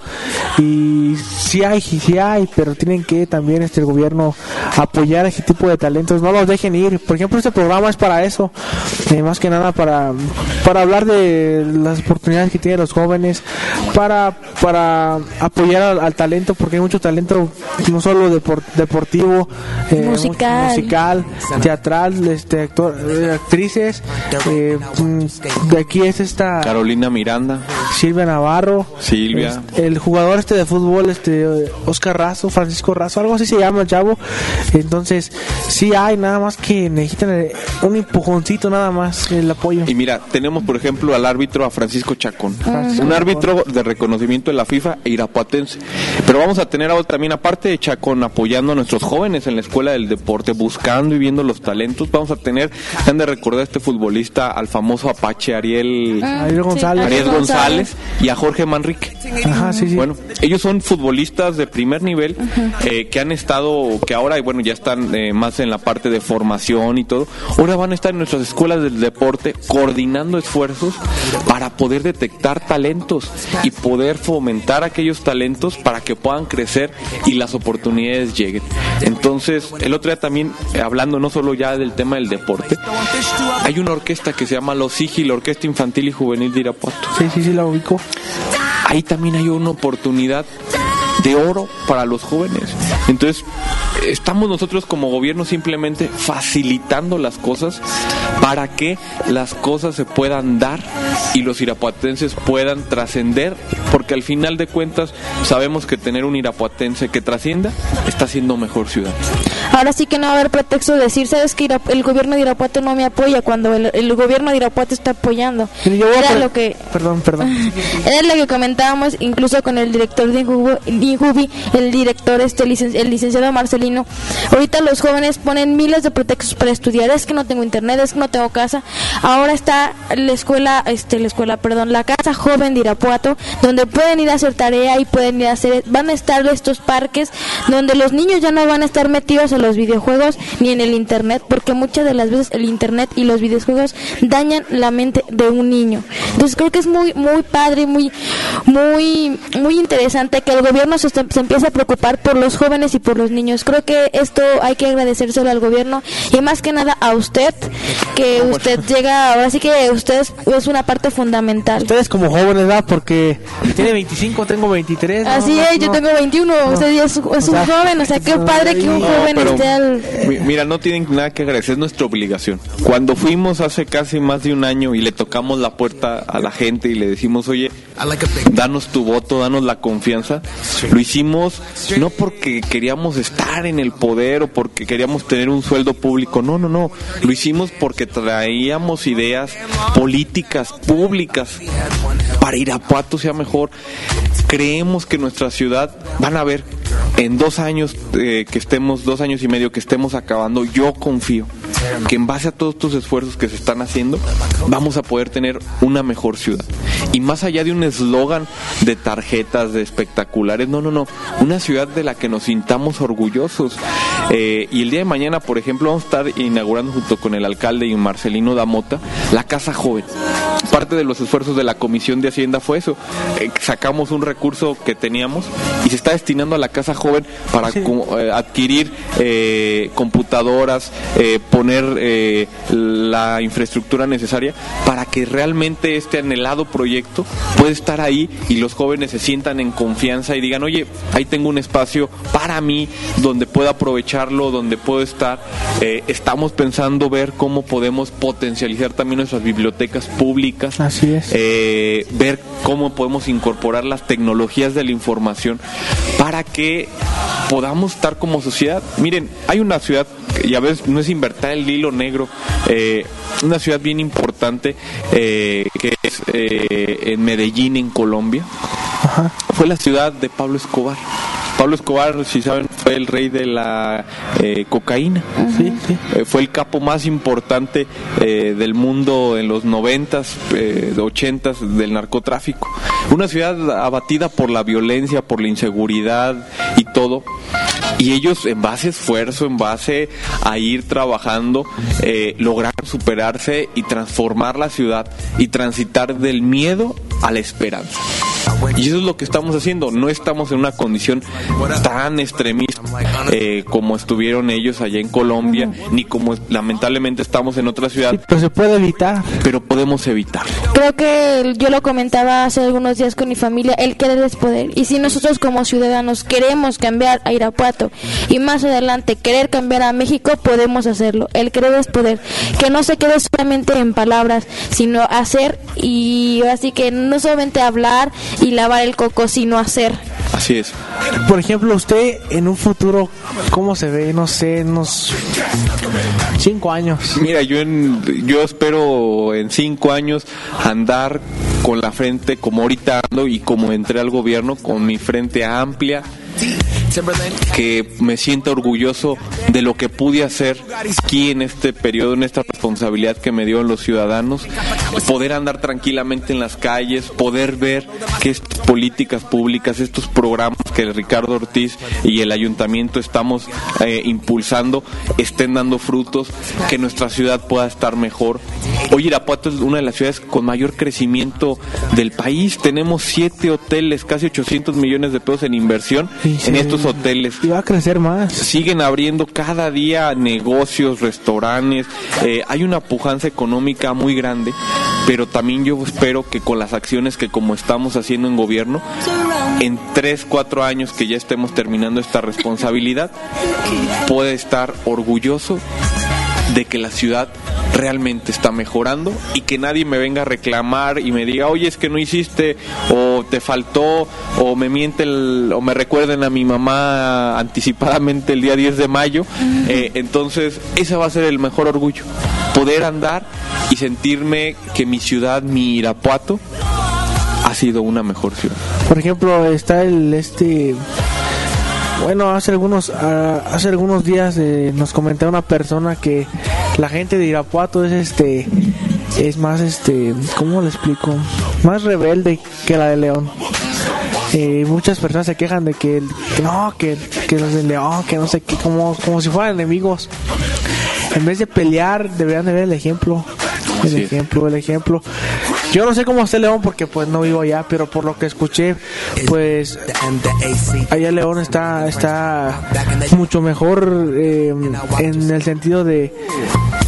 y sí hay, sí hay, pero tienen que también este el gobierno apoyar a ese tipo de talentos, no los dejen ir. Por ejemplo, este programa es para eso, eh, más que nada para para hablar de las oportunidades que tienen los jóvenes, para para apoyar al, al talento, porque hay mucho talento, no solo depor, deportivo, eh, musical, musical, teatral, este actor, eh, actrices, eh, de aquí es esta Carolina Miranda, Silvia Navarro, Silvia, este, el jugador este de fútbol, este Oscar Razo, Francisco Razo, algo así se llama el chavo. Entonces sí hay, nada más que necesitan un empujoncito, nada más, el apoyo. y mira, tenemos por ejemplo al árbitro, a Francisco Chacón, Francisco un árbitro de reconocimiento de la FIFA e irapuatense. Pero vamos a tener ahora también, aparte de Chacón apoyando a nuestros jóvenes en la escuela del deporte, buscando y viendo los talentos, vamos a tener, han de recordar a este futbolista, al famoso Apache Ariel Ariel González. Ariel González y a Jorge Manrique. Ajá, sí, sí. Bueno, ellos son futbolistas de primer nivel, eh, que han estado, que ahora, bueno, ya están eh, más en la parte de formación y todo. Ahora van a estar en nuestras escuelas del deporte coordinando esfuerzos para poder detectar talentos y poder fomentar aquellos talentos para que puedan crecer y las oportunidades lleguen. Entonces, el otro día también, eh, hablando no solo ya del tema del deporte, hay una orquesta que se llama Los Igi, la Orquesta Infantil y Juvenil de Irapuato. Sí, sí, sí, la ubico. Ahí también hay una oportunidad de oro para los jóvenes. Entonces, estamos nosotros como gobierno simplemente facilitando las cosas para que las cosas se puedan dar y los irapuatenses puedan trascender, porque al final de cuentas sabemos que tener un irapuatense que trascienda está siendo mejor ciudad. Ahora sí que no va a haber pretexto de decir, sabes que Irap- el gobierno de Irapuato no me apoya, cuando el, el gobierno de Irapuato está apoyando. Pero yo voy a Era pre- lo que Perdón, perdón. Era lo que comentábamos incluso con el director de Injubi, el director este licen- el licenciado Marcelino. Ahorita los jóvenes ponen miles de pretextos para estudiar, es que no tengo internet, es que no tengo casa. Ahora está la escuela, este la escuela, perdón, la casa joven de Irapuato, donde pueden ir a hacer tarea y pueden ir a hacer, van a estar estos parques donde los niños ya no van a estar metidos en los videojuegos ni en el internet, porque muchas de las veces el internet y los videojuegos dañan la mente de un niño. Entonces creo que es muy muy padre, muy muy muy interesante que el gobierno se, se empiece a preocupar por los jóvenes y por los niños. Creo que esto hay que agradecérselo al gobierno y más que nada a usted, que usted llega, ahora sí que usted es, es una parte fundamental. Ustedes como jóvenes, ¿verdad? Porque tiene veinticinco, tengo veintitrés. ¿no? Así No, es, yo no. tengo veintiuno, No. usted ya es, es O un sea, joven, o sea, qué padre que un No, joven pero esté usted al... Mira, no tienen nada que agradecer, es nuestra obligación. Cuando fuimos hace casi más de un año y le tocamos la puerta a la gente y le decimos, oye, danos tu voto, danos la confianza, lo hicimos no porque queríamos estar en el poder o porque queríamos tener un sueldo público, no, no, no, lo hicimos porque traíamos ideas políticas públicas para Irapuato sea mejor. Creemos que nuestra ciudad, van a ver, en dos años eh, que estemos, dos años y medio que estemos acabando, yo confío que en base a todos estos esfuerzos que se están haciendo, vamos a poder tener una mejor ciudad. Y más allá de un eslogan de tarjetas, de espectaculares, no, no, no, una ciudad de la que nos sintamos orgullosos. Eh, y el día de mañana, por ejemplo, vamos a estar inaugurando junto con el alcalde y Marcelino Damota la Casa Joven. Parte de los esfuerzos de la Comisión de Hacienda fue eso. Eh, sacamos un recurso que teníamos y se está destinando a la Casa Joven para sí. co- eh, adquirir eh, computadoras, eh, poner eh, la infraestructura necesaria para que realmente este anhelado proyecto pueda estar ahí y los jóvenes se sientan en confianza y digan, oye, ahí tengo un espacio para mí donde puedo aprovecharlo, donde puedo estar. Eh, estamos pensando ver cómo podemos potencializar también nuestras bibliotecas públicas. Así es. Eh, ver cómo podemos incorporar las tecnologías de la información para que podamos estar como sociedad. Miren, hay una ciudad, y a veces no es invertir el hilo negro, eh, una ciudad bien importante eh, que es eh, en Medellín, en Colombia. Ajá. Fue la ciudad de Pablo Escobar. Pablo Escobar, si saben, fue el rey de la eh, cocaína. Uh-huh. Sí, sí. Eh, fue el capo más importante eh, del mundo en los noventas, eh, ochentas del narcotráfico. Una ciudad abatida por la violencia, por la inseguridad y todo. Y ellos, en base a esfuerzo, en base a ir trabajando, eh, lograron superarse y transformar la ciudad y transitar del miedo a la esperanza. Y eso es lo que estamos haciendo. No estamos en una condición tan extremista eh, como estuvieron ellos allá en Colombia, ni como lamentablemente estamos en otra ciudad. Sí, pero se puede evitar. Pero podemos evitarlo. Creo que yo lo comentaba hace algunos días con mi familia, el querer es poder. Y si nosotros como ciudadanos queremos cambiar a Irapuato y más adelante querer cambiar a México, podemos hacerlo. El querer es poder. Que no se quede solamente en palabras, sino hacer, y así que no solamente hablar y lavar el coco, sino hacer. Así es. Por ejemplo, usted en un futuro, ¿cómo se ve? No sé, unos cinco años. Mira, yo en, yo espero en cinco años andar con la frente como ahorita ando y como entré al gobierno, con mi frente amplia, que me sienta orgulloso de lo que pude hacer aquí en este periodo, en esta responsabilidad que me dio los ciudadanos, poder andar tranquilamente en las calles, poder ver que estas políticas públicas, estos programas que el Ricardo Ortiz y el ayuntamiento estamos eh, impulsando, estén dando frutos, que nuestra ciudad pueda estar mejor. Hoy Irapuato es una de las ciudades con mayor crecimiento del país. Tenemos siete hoteles, casi ochocientos millones de pesos en inversión sí, sí. en estos hoteles. Y va a crecer más. Siguen abriendo cada día negocios, restaurantes. Eh, hay una pujanza económica muy grande, pero también yo espero que con las acciones que como estamos haciendo en gobierno, en tres, cuatro años que ya estemos terminando esta responsabilidad, pueda estar orgulloso de que la ciudad realmente está mejorando y que nadie me venga a reclamar y me diga, oye, es que no hiciste, o te faltó, o me miente el, o me recuerden a mi mamá anticipadamente el día diez de mayo. Eh, entonces ese va a ser el mejor orgullo, poder andar y sentirme que mi ciudad, mi Irapuato, ha sido una mejor ciudad. Por ejemplo, está el este bueno, hace algunos uh, hace algunos días eh, nos comentaba una persona que la gente de Irapuato es este es más este ¿cómo le explico? Más rebelde que la de León. Eh, muchas personas se quejan de que, que no, que, que los de León, que no sé qué, como, como si fueran enemigos. En vez de pelear, deberían de ver el ejemplo. El sí. ejemplo, el ejemplo. Yo no sé cómo está León porque pues no vivo allá, pero por lo que escuché, pues allá León está está mucho mejor eh, en el sentido de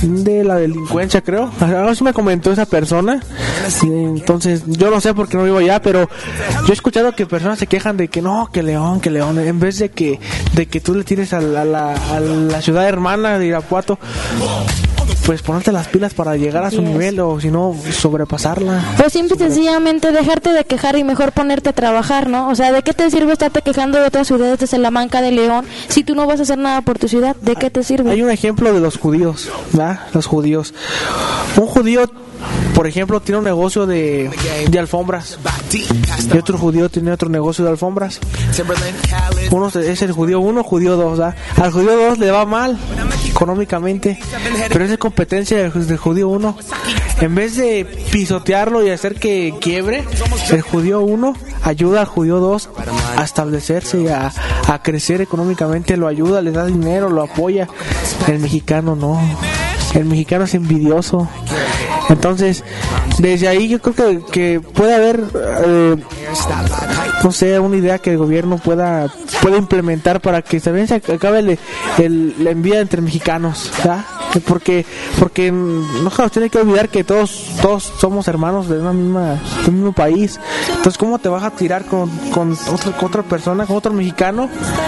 de la delincuencia, creo. Así me comentó esa persona. Entonces, yo no sé porque no vivo allá, pero yo he escuchado que personas se quejan de que no, que León, que León, en vez de que de que tú le tires a la, a la, a la ciudad hermana de Irapuato, pues ponerte las pilas para llegar a su nivel, o si no, sobrepasarla. Pues simple y sencillamente dejarte de quejar y mejor ponerte a trabajar, ¿no? O sea, ¿de qué te sirve estarte quejando de otras ciudades de Salamanca, de León, si tú no vas a hacer nada por tu ciudad? ¿De qué te sirve? Hay un ejemplo de los judíos, ¿verdad? Los judíos. Un judío, por ejemplo, tiene un negocio de, de alfombras, y otro judío tiene otro negocio de alfombras. Uno es el judío uno, judío dos, ¿verdad? Al judío dos le va mal económicamente, pero es de competencia del, del judío uno. En vez de pisotearlo y hacer que quiebre, el judío uno ayuda al judío dos a establecerse, a, a crecer económicamente, lo ayuda, le da dinero, lo apoya. El mexicano no, el mexicano es envidioso. Entonces, desde ahí yo creo que, que puede haber, eh, no sé, una idea que el gobierno pueda pueda implementar para que también se acabe el, el, la envidia entre mexicanos, ¿verdad? Porque porque no se nos tiene que olvidar que todos todos somos hermanos de una misma de un mismo país. Entonces, ¿cómo te vas a tirar con con otra, con otra persona, con otro mexicano?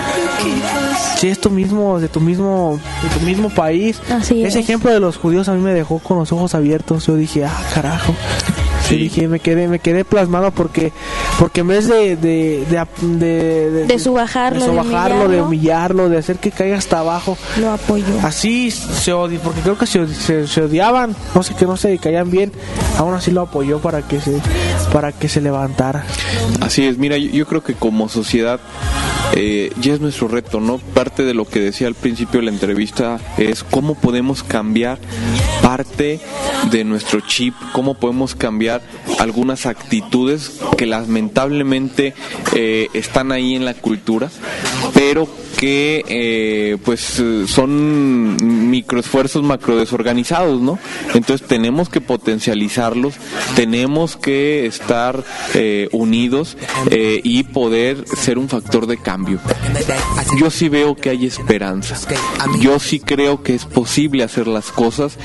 Si es tu mismo, de tu mismo, de tu mismo país. Así Ese es. ejemplo de los judíos a mí me dejó con los ojos abiertos. Yo dije, ah, carajo. Sí. Dije, me quedé, me quedé plasmado porque, porque en vez de, de, de, de, de, De subajarlo, de, de subajarlo, humillarlo. de humillarlo, de hacer que caiga hasta abajo. Lo apoyó. Así se odia, porque creo que se, se, se odiaban, no sé, que no se caían bien. Aún así lo apoyó para que se, para que se levantara. Así es, mira, yo, yo creo que como sociedad eh, ya es nuestro reto, ¿no? Parte de lo que decía al principio de la entrevista es cómo podemos cambiar parte de nuestro chip, cómo podemos cambiar algunas actitudes que lamentablemente eh, están ahí en la cultura, pero que eh, pues son microesfuerzos macro desorganizados, ¿no? Entonces tenemos que potencializarlos, tenemos que estar eh, unidos eh, y poder ser un factor de cambio. Yo sí veo que hay esperanza, yo sí creo que es posible hacer las cosas.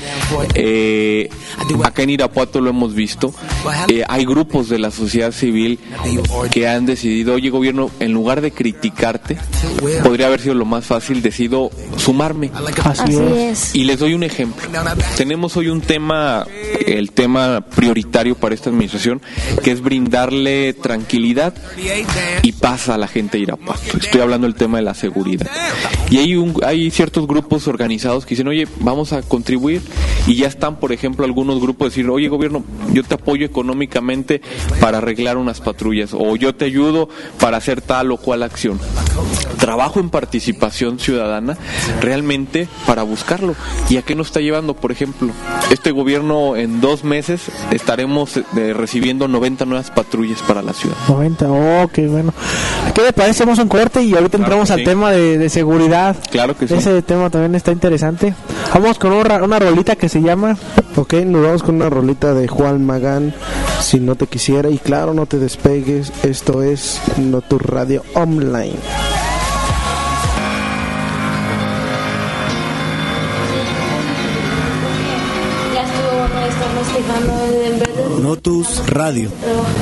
Eh, acá en Irapuato lo hemos visto, eh, hay grupos de la sociedad civil que han decidido, oye gobierno, en lugar de criticarte, podría haber sido lo más fácil, decido sumarme. Así, Así es. es. Y les doy un ejemplo. Tenemos hoy un tema, el tema prioritario para esta administración, que es brindarle tranquilidad y paz a la gente de Irapuato. Estoy hablando del tema de la seguridad. Y hay un, hay ciertos grupos organizados que dicen, oye, vamos a contribuir. Y ya están, por ejemplo, algunos grupos decir, oye gobierno, yo te apoyo económicamente para arreglar unas patrullas, o yo te ayudo para hacer tal o cual acción. Trabajo en participación ciudadana realmente para buscarlo. ¿Y a qué nos está llevando? Por ejemplo, este gobierno en dos meses estaremos eh, recibiendo noventa nuevas patrullas para la ciudad. noventa, oh, qué bueno. ¿Qué le parece? Hacemos un corte y ahorita Claro entramos que al sí. tema de, de seguridad. Claro que sí. Ese tema también está interesante. Vamos con una, una rolita que se llama... Ok, nos vamos con una rolita de Juan Magán, Si no te quisiera. Y claro, no te despegues. Esto es No Tu Radio Online. Ya estuvo bueno estarnos quejando en verdad. Notus Radio.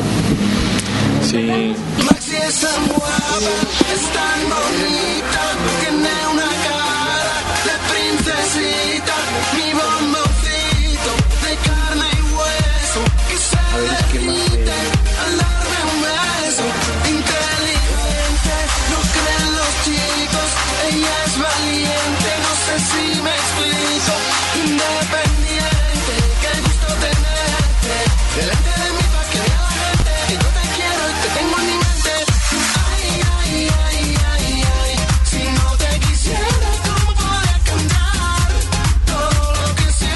Sí. Maxi es tan guapa, es tan bonita, tiene una cara de princesita, mi bomboncito de carne y hueso, que se derrite al darme un beso, inteligente, no creen los chicos, ella es valiente, no sé si me explico, independiente, qué gusto tenerte, delante de mí pa' que vea la gente, que yo te quiero y te tengo en mi mente. Ay, ay, ay, ay, ay, si no te quisiera, ¿cómo podría cantar todo lo que siento?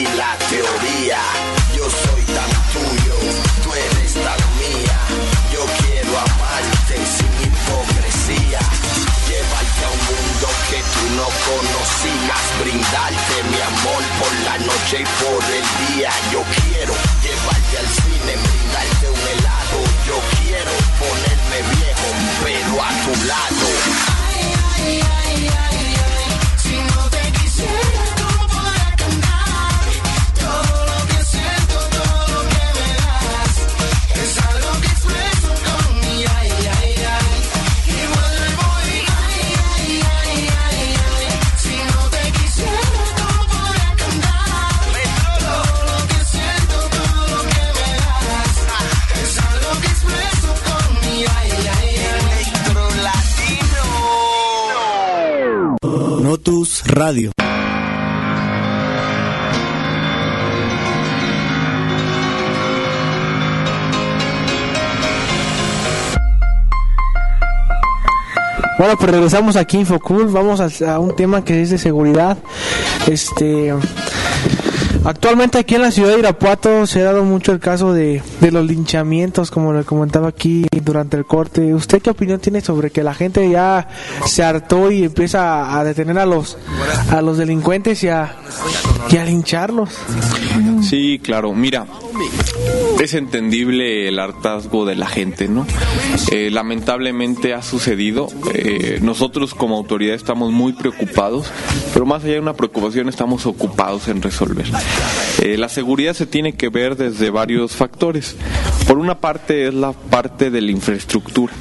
la teoría. Yo soy tan tuyo, tú eres tan mía. Yo quiero amarte sin hipocresía. Llevarte a un mundo que tú no conocías. Brindarte mi amor por la noche y por el día. Yo quiero llevarte al cine, brindarte un helado. Yo quiero ponerme viejo, pero a tu lado. Ay, ay, ay, ay, ay. Si no te quisiera, ¿cómo podrá cantar? Todo lo que siento, todo lo que me das, es algo que expreso con mi ay, ay, ay. Y vuelvo y ay, ay, ay, ay, ay. Si no te quisiera, ¿cómo podrá cantar? Todo lo que siento, todo lo que me das, es algo que expreso con mi ay, ay, ay. Electro Latino. Notus Radio. Bueno, pues regresamos aquí a Infocool. Vamos a, a un tema que es de seguridad. Este, actualmente aquí en la ciudad de Irapuato se ha dado mucho el caso de, de los linchamientos, como le comentaba aquí durante el corte. ¿Usted qué opinión tiene sobre que la gente ya se hartó y empieza a, a detener a los a los delincuentes y a, y a lincharlos? Sí, claro. Mira, es entendible el hartazgo de la gente, ¿no? Eh, lamentablemente ha sucedido. Eh, nosotros como autoridad estamos muy preocupados, pero más allá de una preocupación estamos ocupados en resolver. Eh, la seguridad se tiene que ver desde varios factores. Por una parte es la parte de la infraestructura.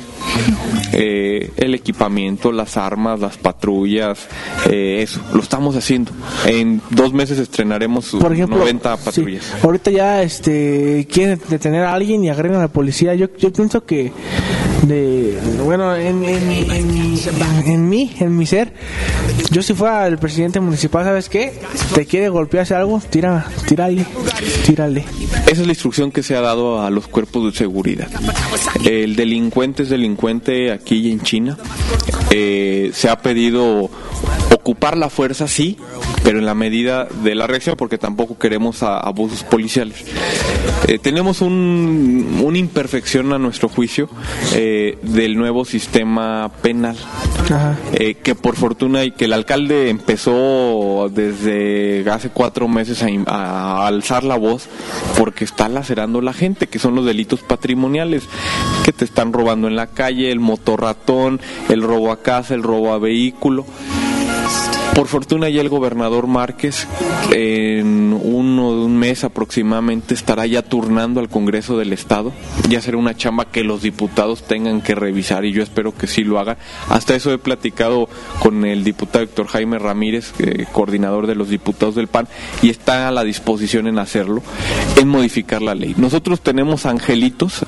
Eh, el equipamiento, las armas, las patrullas, eh, eso, lo estamos haciendo. En dos meses estrenaremos Por ejemplo, noventa patrullas. Sí, ahorita ya este quieren detener a alguien y agregan a la policía. Yo yo pienso que de bueno en en, en, en, en mí, en mi ser, yo si fuera el presidente municipal, ¿sabes qué? Te quiere golpearse algo, tira, tírale, tírale. Esa es la instrucción que se ha dado a los cuerpos de seguridad. El delincuente es delincuente aquí en China. Eh, se ha pedido ocupar la fuerza, sí, pero en la medida de la reacción, porque tampoco queremos a, abusos policiales. Eh, tenemos un, una imperfección a nuestro juicio eh, del nuevo sistema penal. Eh, que por fortuna y que el alcalde empezó desde hace cuatro meses a, a alzar la voz porque está lacerando la gente, que son los delitos patrimoniales, que te están robando en la calle, el motorratón, el robo a casa, el robo a vehículo. Por fortuna ya el gobernador Márquez en uno de un mes aproximadamente estará ya turnando al Congreso del Estado. Ya será una chamba que los diputados tengan que revisar y yo espero que sí lo hagan. Hasta eso he platicado con el diputado Héctor Jaime Ramírez, eh, coordinador de los diputados del P A N, y está a la disposición en hacerlo, en modificar la ley. Nosotros tenemos angelitos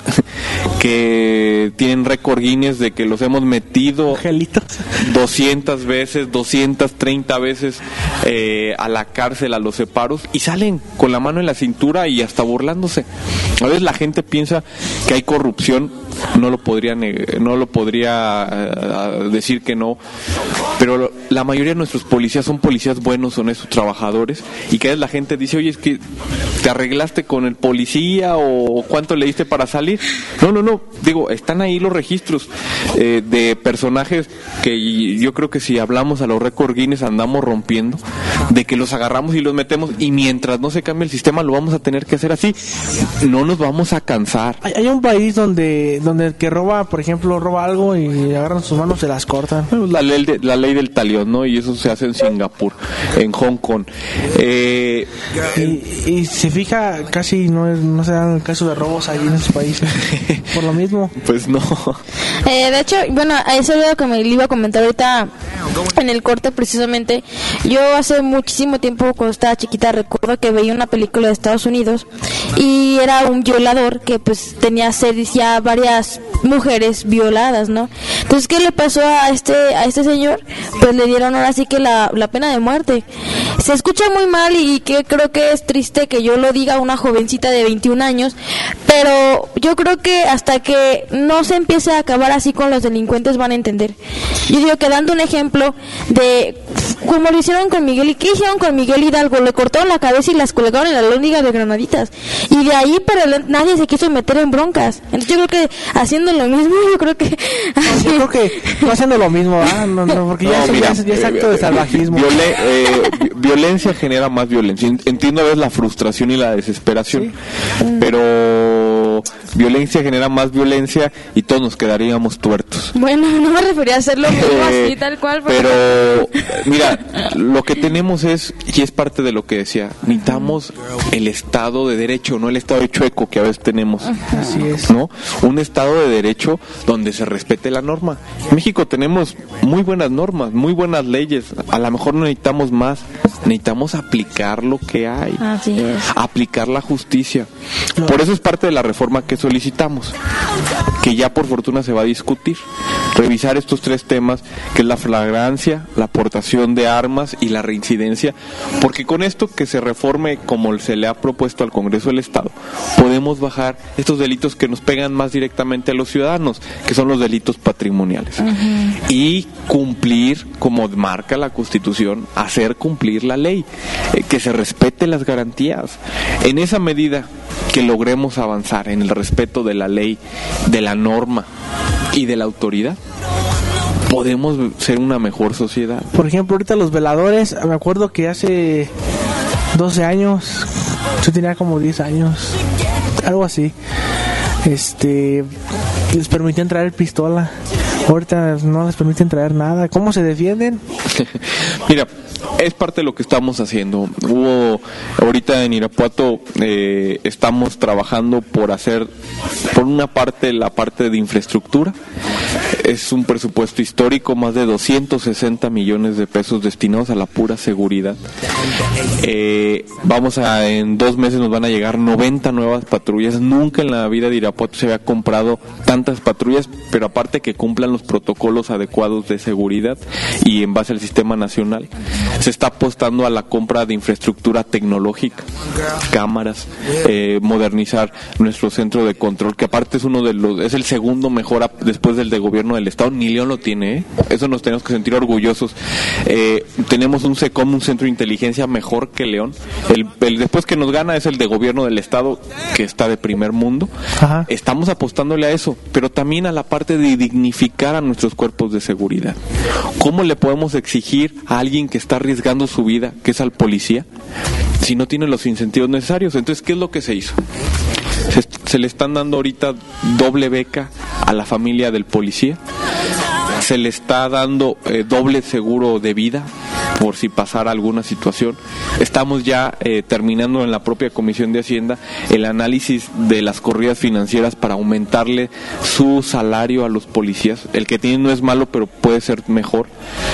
que tienen récord Guinness de que los hemos metido angelitos doscientas veces, doscientas treinta veces eh, a la cárcel, a los separos, y salen con la mano en la cintura y hasta burlándose. A veces la gente piensa que hay corrupción, no lo podría no lo podría uh, decir que no, pero la mayoría de nuestros policías son policías buenos, honestos, trabajadores, y que a veces la gente dice, oye, es que te arreglaste con el policía o cuánto le diste para salir. No, no, no, digo, están ahí los registros eh, de personajes que yo creo que si hablamos a los récord Guinness andamos rompiendo, de que los agarramos y los metemos, y mientras no se cambie el sistema lo vamos a tener que hacer así, no nos vamos a cansar. Hay, hay un país donde donde el que roba, por ejemplo, roba algo y agarran sus manos, se las cortan. La ley, de, la ley del talión, ¿no? Y eso se hace en Singapur, en Hong Kong. Eh, y, y se fija, casi no, es, no se dan el caso de robos ahí en esos países. Por lo mismo. Pues no. Eh, de hecho, bueno, eso es lo que me iba a comentar ahorita en el corte precisamente. Yo hace muchísimo tiempo, cuando estaba chiquita, recuerdo que veía una película de Estados Unidos y era un violador que pues tenía series ya varias mujeres violadas, ¿no? Entonces, ¿qué le pasó a este a este señor? Pues le dieron ahora sí que la, la pena de muerte. Se escucha muy mal y que creo que es triste que yo lo diga a una jovencita de veintiún años, pero yo creo que hasta que no se empiece a acabar así con los delincuentes van a entender. Yo digo que dando un ejemplo de como lo hicieron con Miguel, ¿y qué hicieron con Miguel Hidalgo? Le cortaron la cabeza y las colgaron en la lóndiga de granaditas, y de ahí pero nadie se quiso meter en broncas. Entonces yo creo que haciendo lo mismo, yo creo que no, yo creo que no haciendo lo mismo, ¿ah? no, no, porque ya, No, eso mira, ya, es, ya es eh, acto de salvajismo. viole- eh, vi- violencia genera más violencia. Entiendo a veces la frustración y la desesperación, Sí. pero violencia genera más violencia y todos nos quedaríamos tuertos. bueno, no me refería a hacerlo mismo Eh, así, tal cual, porque- pero mira, lo que tenemos es, y es parte de lo que decía, necesitamos el Estado de Derecho, no el Estado de chueco que a veces tenemos. Así es. ¿No? Un Estado de Derecho donde se respete la norma. En México tenemos muy buenas normas, muy buenas leyes. A lo mejor no necesitamos más, necesitamos aplicar lo que hay. Así es. Aplicar la justicia. Por eso es parte de la reforma que solicitamos, que ya por fortuna se va a discutir. Revisar estos tres temas, que es la flagrancia, la aportación de armas y la reincidencia, porque con esto que se reforme como se le ha propuesto al Congreso del Estado, podemos bajar estos delitos que nos pegan más directamente a los ciudadanos, que son los delitos patrimoniales. Uh-huh. Y cumplir, como marca la Constitución, hacer cumplir la ley, eh, que se respete las garantías. En esa medida que logremos avanzar en el respeto de la ley, de la norma y de la autoridad, podemos ser una mejor sociedad. Por ejemplo, ahorita los veladores, me acuerdo que hace doce años, yo tenía como diez años, algo así, este, les permitían traer pistola. Ahorita no les permiten traer nada. ¿Cómo se defienden? Mira, es parte de lo que estamos haciendo. Hubo, ahorita en Irapuato eh, estamos trabajando por hacer, por una parte, la parte de infraestructura. Es un presupuesto histórico, más de doscientos sesenta millones de pesos destinados a la pura seguridad. Eh, vamos a, en dos meses nos van a llegar noventa nuevas patrullas. Nunca en la vida de Irapuato se había comprado tantas patrullas, pero aparte que cumplan los protocolos adecuados de seguridad y en base al sistema nacional. Se está apostando a la compra de infraestructura tecnológica, cámaras, eh, modernizar nuestro centro de control, que aparte es uno de los, es el segundo mejor ap- después del de gobierno del Estado. Ni León lo tiene, ¿eh? Eso nos tenemos que sentir orgullosos. Eh, tenemos un SECOM, un centro de inteligencia mejor que León. El, el después que nos gana es el de gobierno del Estado, que está de primer mundo. Ajá. Estamos apostándole a eso, pero también a la parte de dignificar a nuestros cuerpos de seguridad. ¿Cómo le podemos exigir a alguien que está arriesgando su vida, que es al policía, si no tiene los incentivos necesarios? Entonces, ¿qué es lo que se hizo? Se, se le están dando ahorita doble beca a la familia del policía. Se le está dando eh, doble seguro de vida por si pasara alguna situación. Estamos ya eh, terminando en la propia Comisión de Hacienda el análisis de las corridas financieras para aumentarle su salario a los policías. El que tienen no es malo, pero puede ser mejor.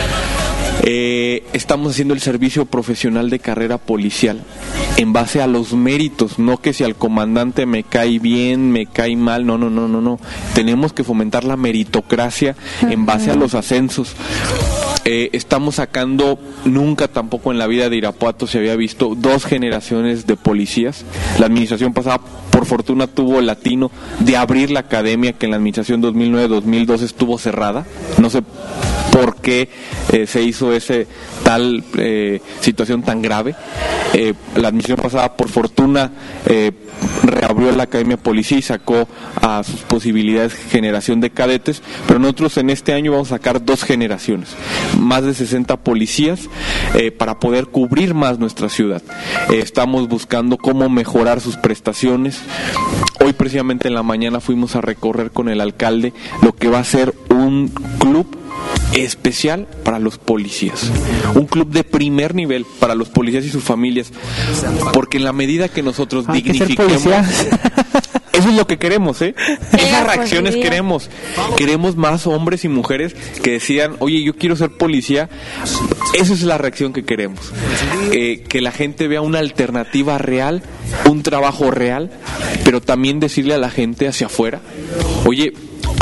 Eh, estamos haciendo el servicio profesional de carrera policial en base a los méritos, no que si al comandante me cae bien, me cae mal, no, no, no, no, no. Tenemos que fomentar la meritocracia en base a los ascensos. Eh, estamos sacando, nunca tampoco en la vida de Irapuato se había visto, dos generaciones de policías. La administración pasada, por fortuna, tuvo el latino de abrir la academia, que en la administración dos mil nueve dos mil doce estuvo cerrada. No sé por qué eh, se hizo ese tal eh, situación tan grave. Eh, la administración pasada, por fortuna, eh, reabrió la Academia de Policía y sacó a sus posibilidades generación de cadetes, pero nosotros en este año vamos a sacar dos generaciones, más de sesenta policías eh, para poder cubrir más nuestra ciudad. Eh, estamos buscando cómo mejorar sus prestaciones. Hoy precisamente en la mañana fuimos a recorrer con el alcalde lo que va a ser un club especial para los policías, un club de primer nivel para los policías y sus familias, porque en la medida que nosotros Hay que ser dignifiquemos, policías. eso es lo que queremos, ¿eh? Esas reacciones policía. queremos. Queremos más hombres y mujeres que decidan, oye, yo quiero ser policía. Esa es la reacción que queremos. Eh, que la gente vea una alternativa real, un trabajo real, pero también decirle a la gente hacia afuera, oye,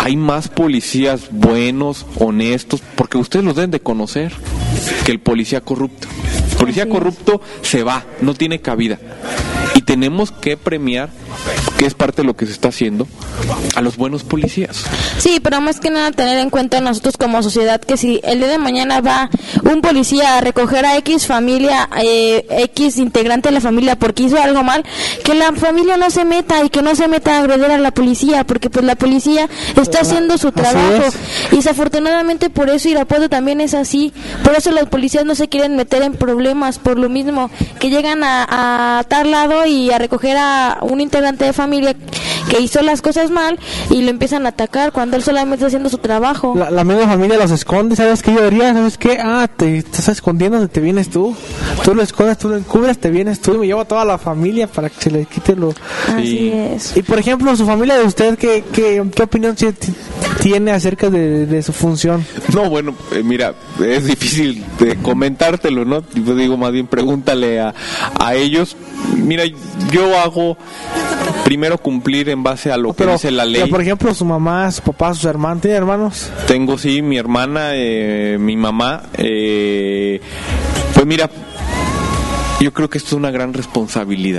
hay más policías buenos, honestos, porque ustedes los deben de conocer, que el policía corrupto. El policía corrupto se va, no tiene cabida. Y tenemos que premiar, que es parte de lo que se está haciendo, a los buenos policías. Sí, pero más que nada tener en cuenta nosotros como sociedad que si el día de mañana va un policía a recoger a X familia, eh, X integrante de la familia porque hizo algo mal, que la familia no se meta y que no se meta a agredir a la policía, porque pues la policía está haciendo su trabajo. Y desafortunadamente por eso Irapuato también es así, por eso los policías no se quieren meter en problemas, por lo mismo que llegan a, a tal lado y a recoger a un integrante de familia que hizo las cosas mal y lo empiezan a atacar cuando él solamente está haciendo su trabajo. La, la misma familia los esconde, ¿sabes qué yo diría? ¿Sabes qué? Ah, te estás escondiendo, te vienes tú. Tú lo escondes, tú lo encubres, te vienes tú y me llevo a toda la familia para que se le quite lo... Así Sí. es. Y por ejemplo, su familia de usted, ¿qué, qué, qué opinión t- tiene acerca de, de su función? No, bueno, eh, mira, es difícil de comentártelo, ¿no? Yo digo, más bien pregúntale a, a ellos. Mira, yo hago primero cumplir en base a lo que Pero, dice la ley. pero, por ejemplo, su mamá, su papá, sus hermanos, ¿tiene hermanos? Tengo, sí, mi hermana, eh, mi mamá. Eh, pues mira, yo creo que esto es una gran responsabilidad.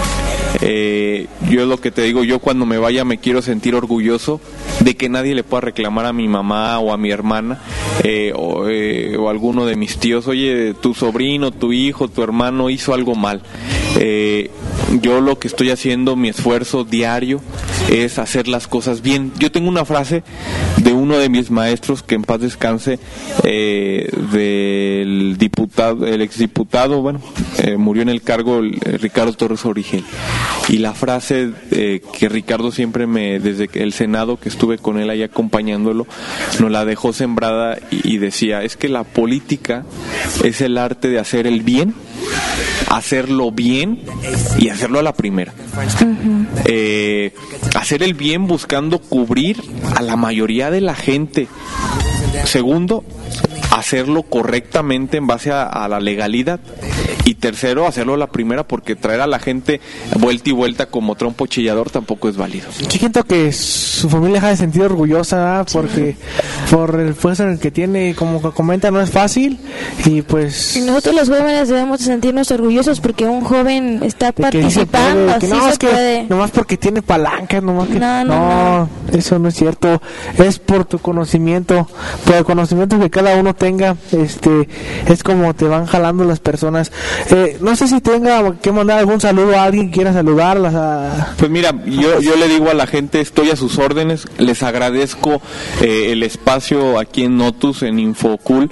Eh, yo lo que te digo, yo cuando me vaya me quiero sentir orgulloso de que nadie le pueda reclamar a mi mamá o a mi hermana eh, o, eh, o a alguno de mis tíos, oye, tu sobrino, tu hijo, tu hermano hizo algo mal. Eh, yo lo que estoy haciendo, mi esfuerzo diario es hacer las cosas bien. Yo tengo una frase de uno de mis maestros, que en paz descanse, eh, del diputado, el exdiputado, bueno, eh, murió en el cargo, el, eh, Ricardo Torres Origel. Y la frase eh, que Ricardo siempre me, desde que el Senado que estuve con él ahí acompañándolo, nos la dejó sembrada y, y decía, es que la política es el arte de hacer el bien, hacerlo bien y hacerlo a la primera. Uh-huh. Eh, hacer el bien buscando cubrir a la mayoría de la gente. Segundo, hacerlo correctamente en base a, a la legalidad. Y tercero, hacerlo a la primera, porque traer a la gente vuelta y vuelta como trompo chillador tampoco es válido. Yo siento que su familia deja de sentir orgullosa, ¿eh? Porque por el puesto en el que tiene, como comenta, no es fácil. Y pues... Y nosotros los jóvenes debemos de sentirnos orgullosos porque un joven está que participando, puede, que así no, se es que puede. Nomás porque tiene palancas, nomás que... No, no, no, no, eso no es cierto. Es por tu conocimiento, por el conocimiento que cada uno tenga, este, es como te van jalando las personas. Eh, no sé si tenga que mandar algún saludo a alguien que quiera saludarlas. A... Pues mira, yo, yo le digo a la gente, estoy a sus órdenes, les agradezco eh, el espacio aquí en Notus, en Infocool,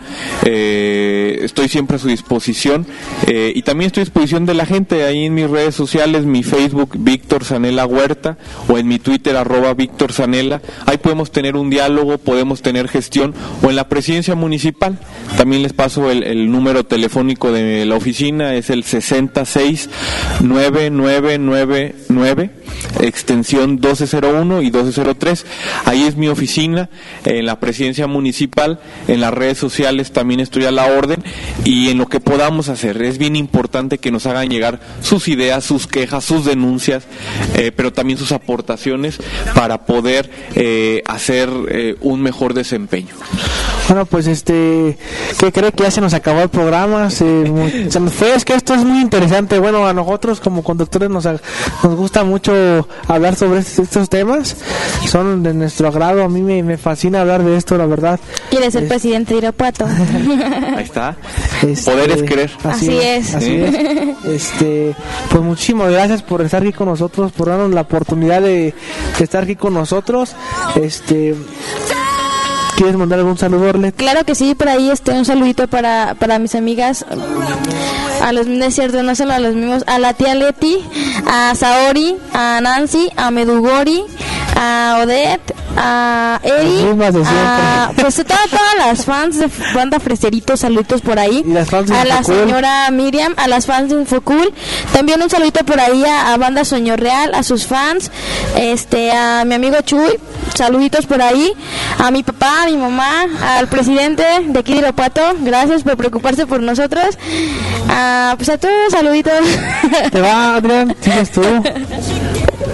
eh, estoy siempre a su disposición eh, y también estoy a disposición de la gente ahí en mis redes sociales, mi Facebook, Víctor Zanella Huerta, o en mi Twitter, arroba Víctor Zanella. Ahí podemos tener un diálogo, podemos tener gestión, o en la presidencia municipal. También les paso el, el número telefónico de la oficina, es el sesenta y seis, nueve nueve nueve nueve, extensión doce cero uno y doce cero tres. Ahí es mi oficina, en la presidencia municipal. En las redes sociales también estoy a la orden, y en lo que podamos hacer. Es bien importante que nos hagan llegar sus ideas, sus quejas, sus denuncias, eh, pero también sus aportaciones para poder eh, hacer eh, un mejor desempeño. Bueno, pues este, que creo que ya se nos acabó el programa, se, muy, se nos fue, es que esto es muy interesante. Bueno, a nosotros como conductores nos, nos gusta mucho hablar sobre estos, estos temas, son de nuestro agrado. A mí me, me fascina hablar de esto, la verdad. ¿Quieres ser es... presidente de Irapuato? Ahí está. Este, Poder es querer. Así, así es. es. Así ¿Sí? es. Este, pues muchísimas gracias por estar aquí con nosotros, por darnos la oportunidad de, de estar aquí con nosotros. Este... ¿Quieres mandar algún saludo, Arlet? Claro que sí, por ahí este, un saludito para, para mis amigas, a los, no es cierto, no solo a los mismos, a la tía Leti, a Saori, a Nancy, a Medugori, a Odette, a Eri, a, pues a todas, todas las fans de Banda Freserito, saluditos por ahí, ¿Y las fans de a la Infocool? señora Miriam, a las fans de Infocool, también un saludito por ahí a, a Banda Sueño Real, a sus fans, este, a mi amigo Chuy, saluditos por ahí, a mi papá, a mi mamá, al presidente de aquí de Irapuato, gracias por preocuparse por nosotros, a, pues a todos, saluditos. ¿Te va, Adrián? ¿Sigues tú?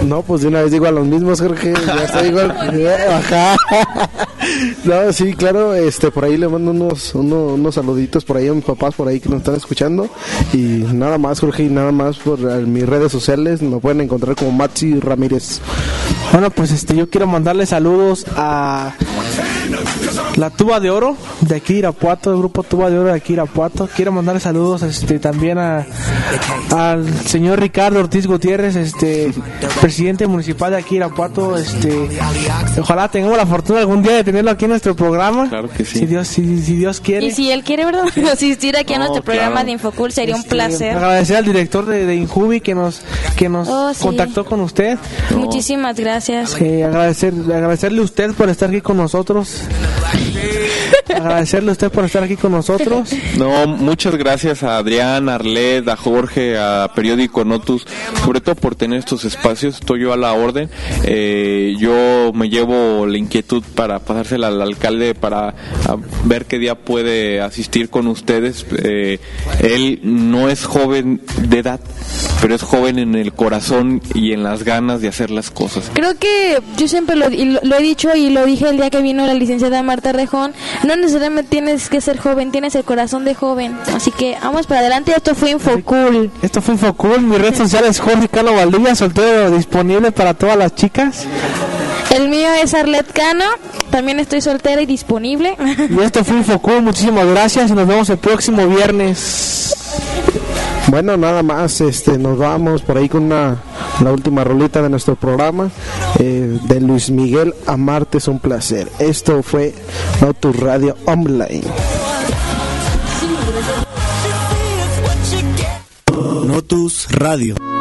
No, pues de una vez digo a los mismos, Jorge. Ya estoy igual. Ajá. No, sí, claro. Este, por ahí le mando unos, unos, unos saluditos por ahí a mis papás por ahí que nos están escuchando. Y nada más, Jorge, y nada más por uh, mis redes sociales. Me pueden encontrar como Maxi Ramírez. Bueno, pues este, yo quiero mandarle saludos a la Tuba de Oro de aquí de Irapuato, el grupo Tuba de Oro de aquí de Irapuato. Quiero mandarle saludos este, también a al señor Ricardo Ortiz Gutiérrez, este presidente municipal de aquí de Irapuato. Este, ojalá tengamos la fortuna algún día de tenerlo aquí en nuestro programa. Claro que sí. Si Dios, si, si Dios quiere. Y si él quiere, ¿verdad? Asistir aquí a No, nuestro claro. programa de Infocool sería un Este, placer. Agradecer al director de, de Injubi que nos que nos Oh, sí. contactó con usted. Muchísimas gracias. Eh, agradecer, agradecerle a usted por estar aquí con nosotros. Agradecerle a usted por estar aquí con nosotros. No, muchas gracias a Adrián, a Arlet, a Jorge, a Periódico Notus, sobre todo por tener estos espacios. Estoy yo a la orden. Eh, yo me llevo la inquietud para pasársela al alcalde para a, ver qué día puede asistir con ustedes. Eh, él no es joven de edad, pero es joven en el corazón y en las ganas de hacer las cosas. Creo que yo siempre lo, y lo, lo he dicho y lo dije el día que vino la licenciada Marta Rejón, no necesariamente tienes que ser joven, tienes el corazón de joven. Así que vamos para adelante, esto fue Infocool. Esto fue Infocool, mi red social es Jorge Cano Valdivia, soltero disponible para todas las chicas. El mío es Arlet Cano, también estoy soltera y disponible. Y esto fue Infocool, muchísimas gracias y nos vemos el próximo viernes. Bueno, nada más, este, nos vamos por ahí con una, la última rolita de nuestro programa, eh, de Luis Miguel, Amarte es un placer. Esto fue Notus Radio Online. Notus Radio.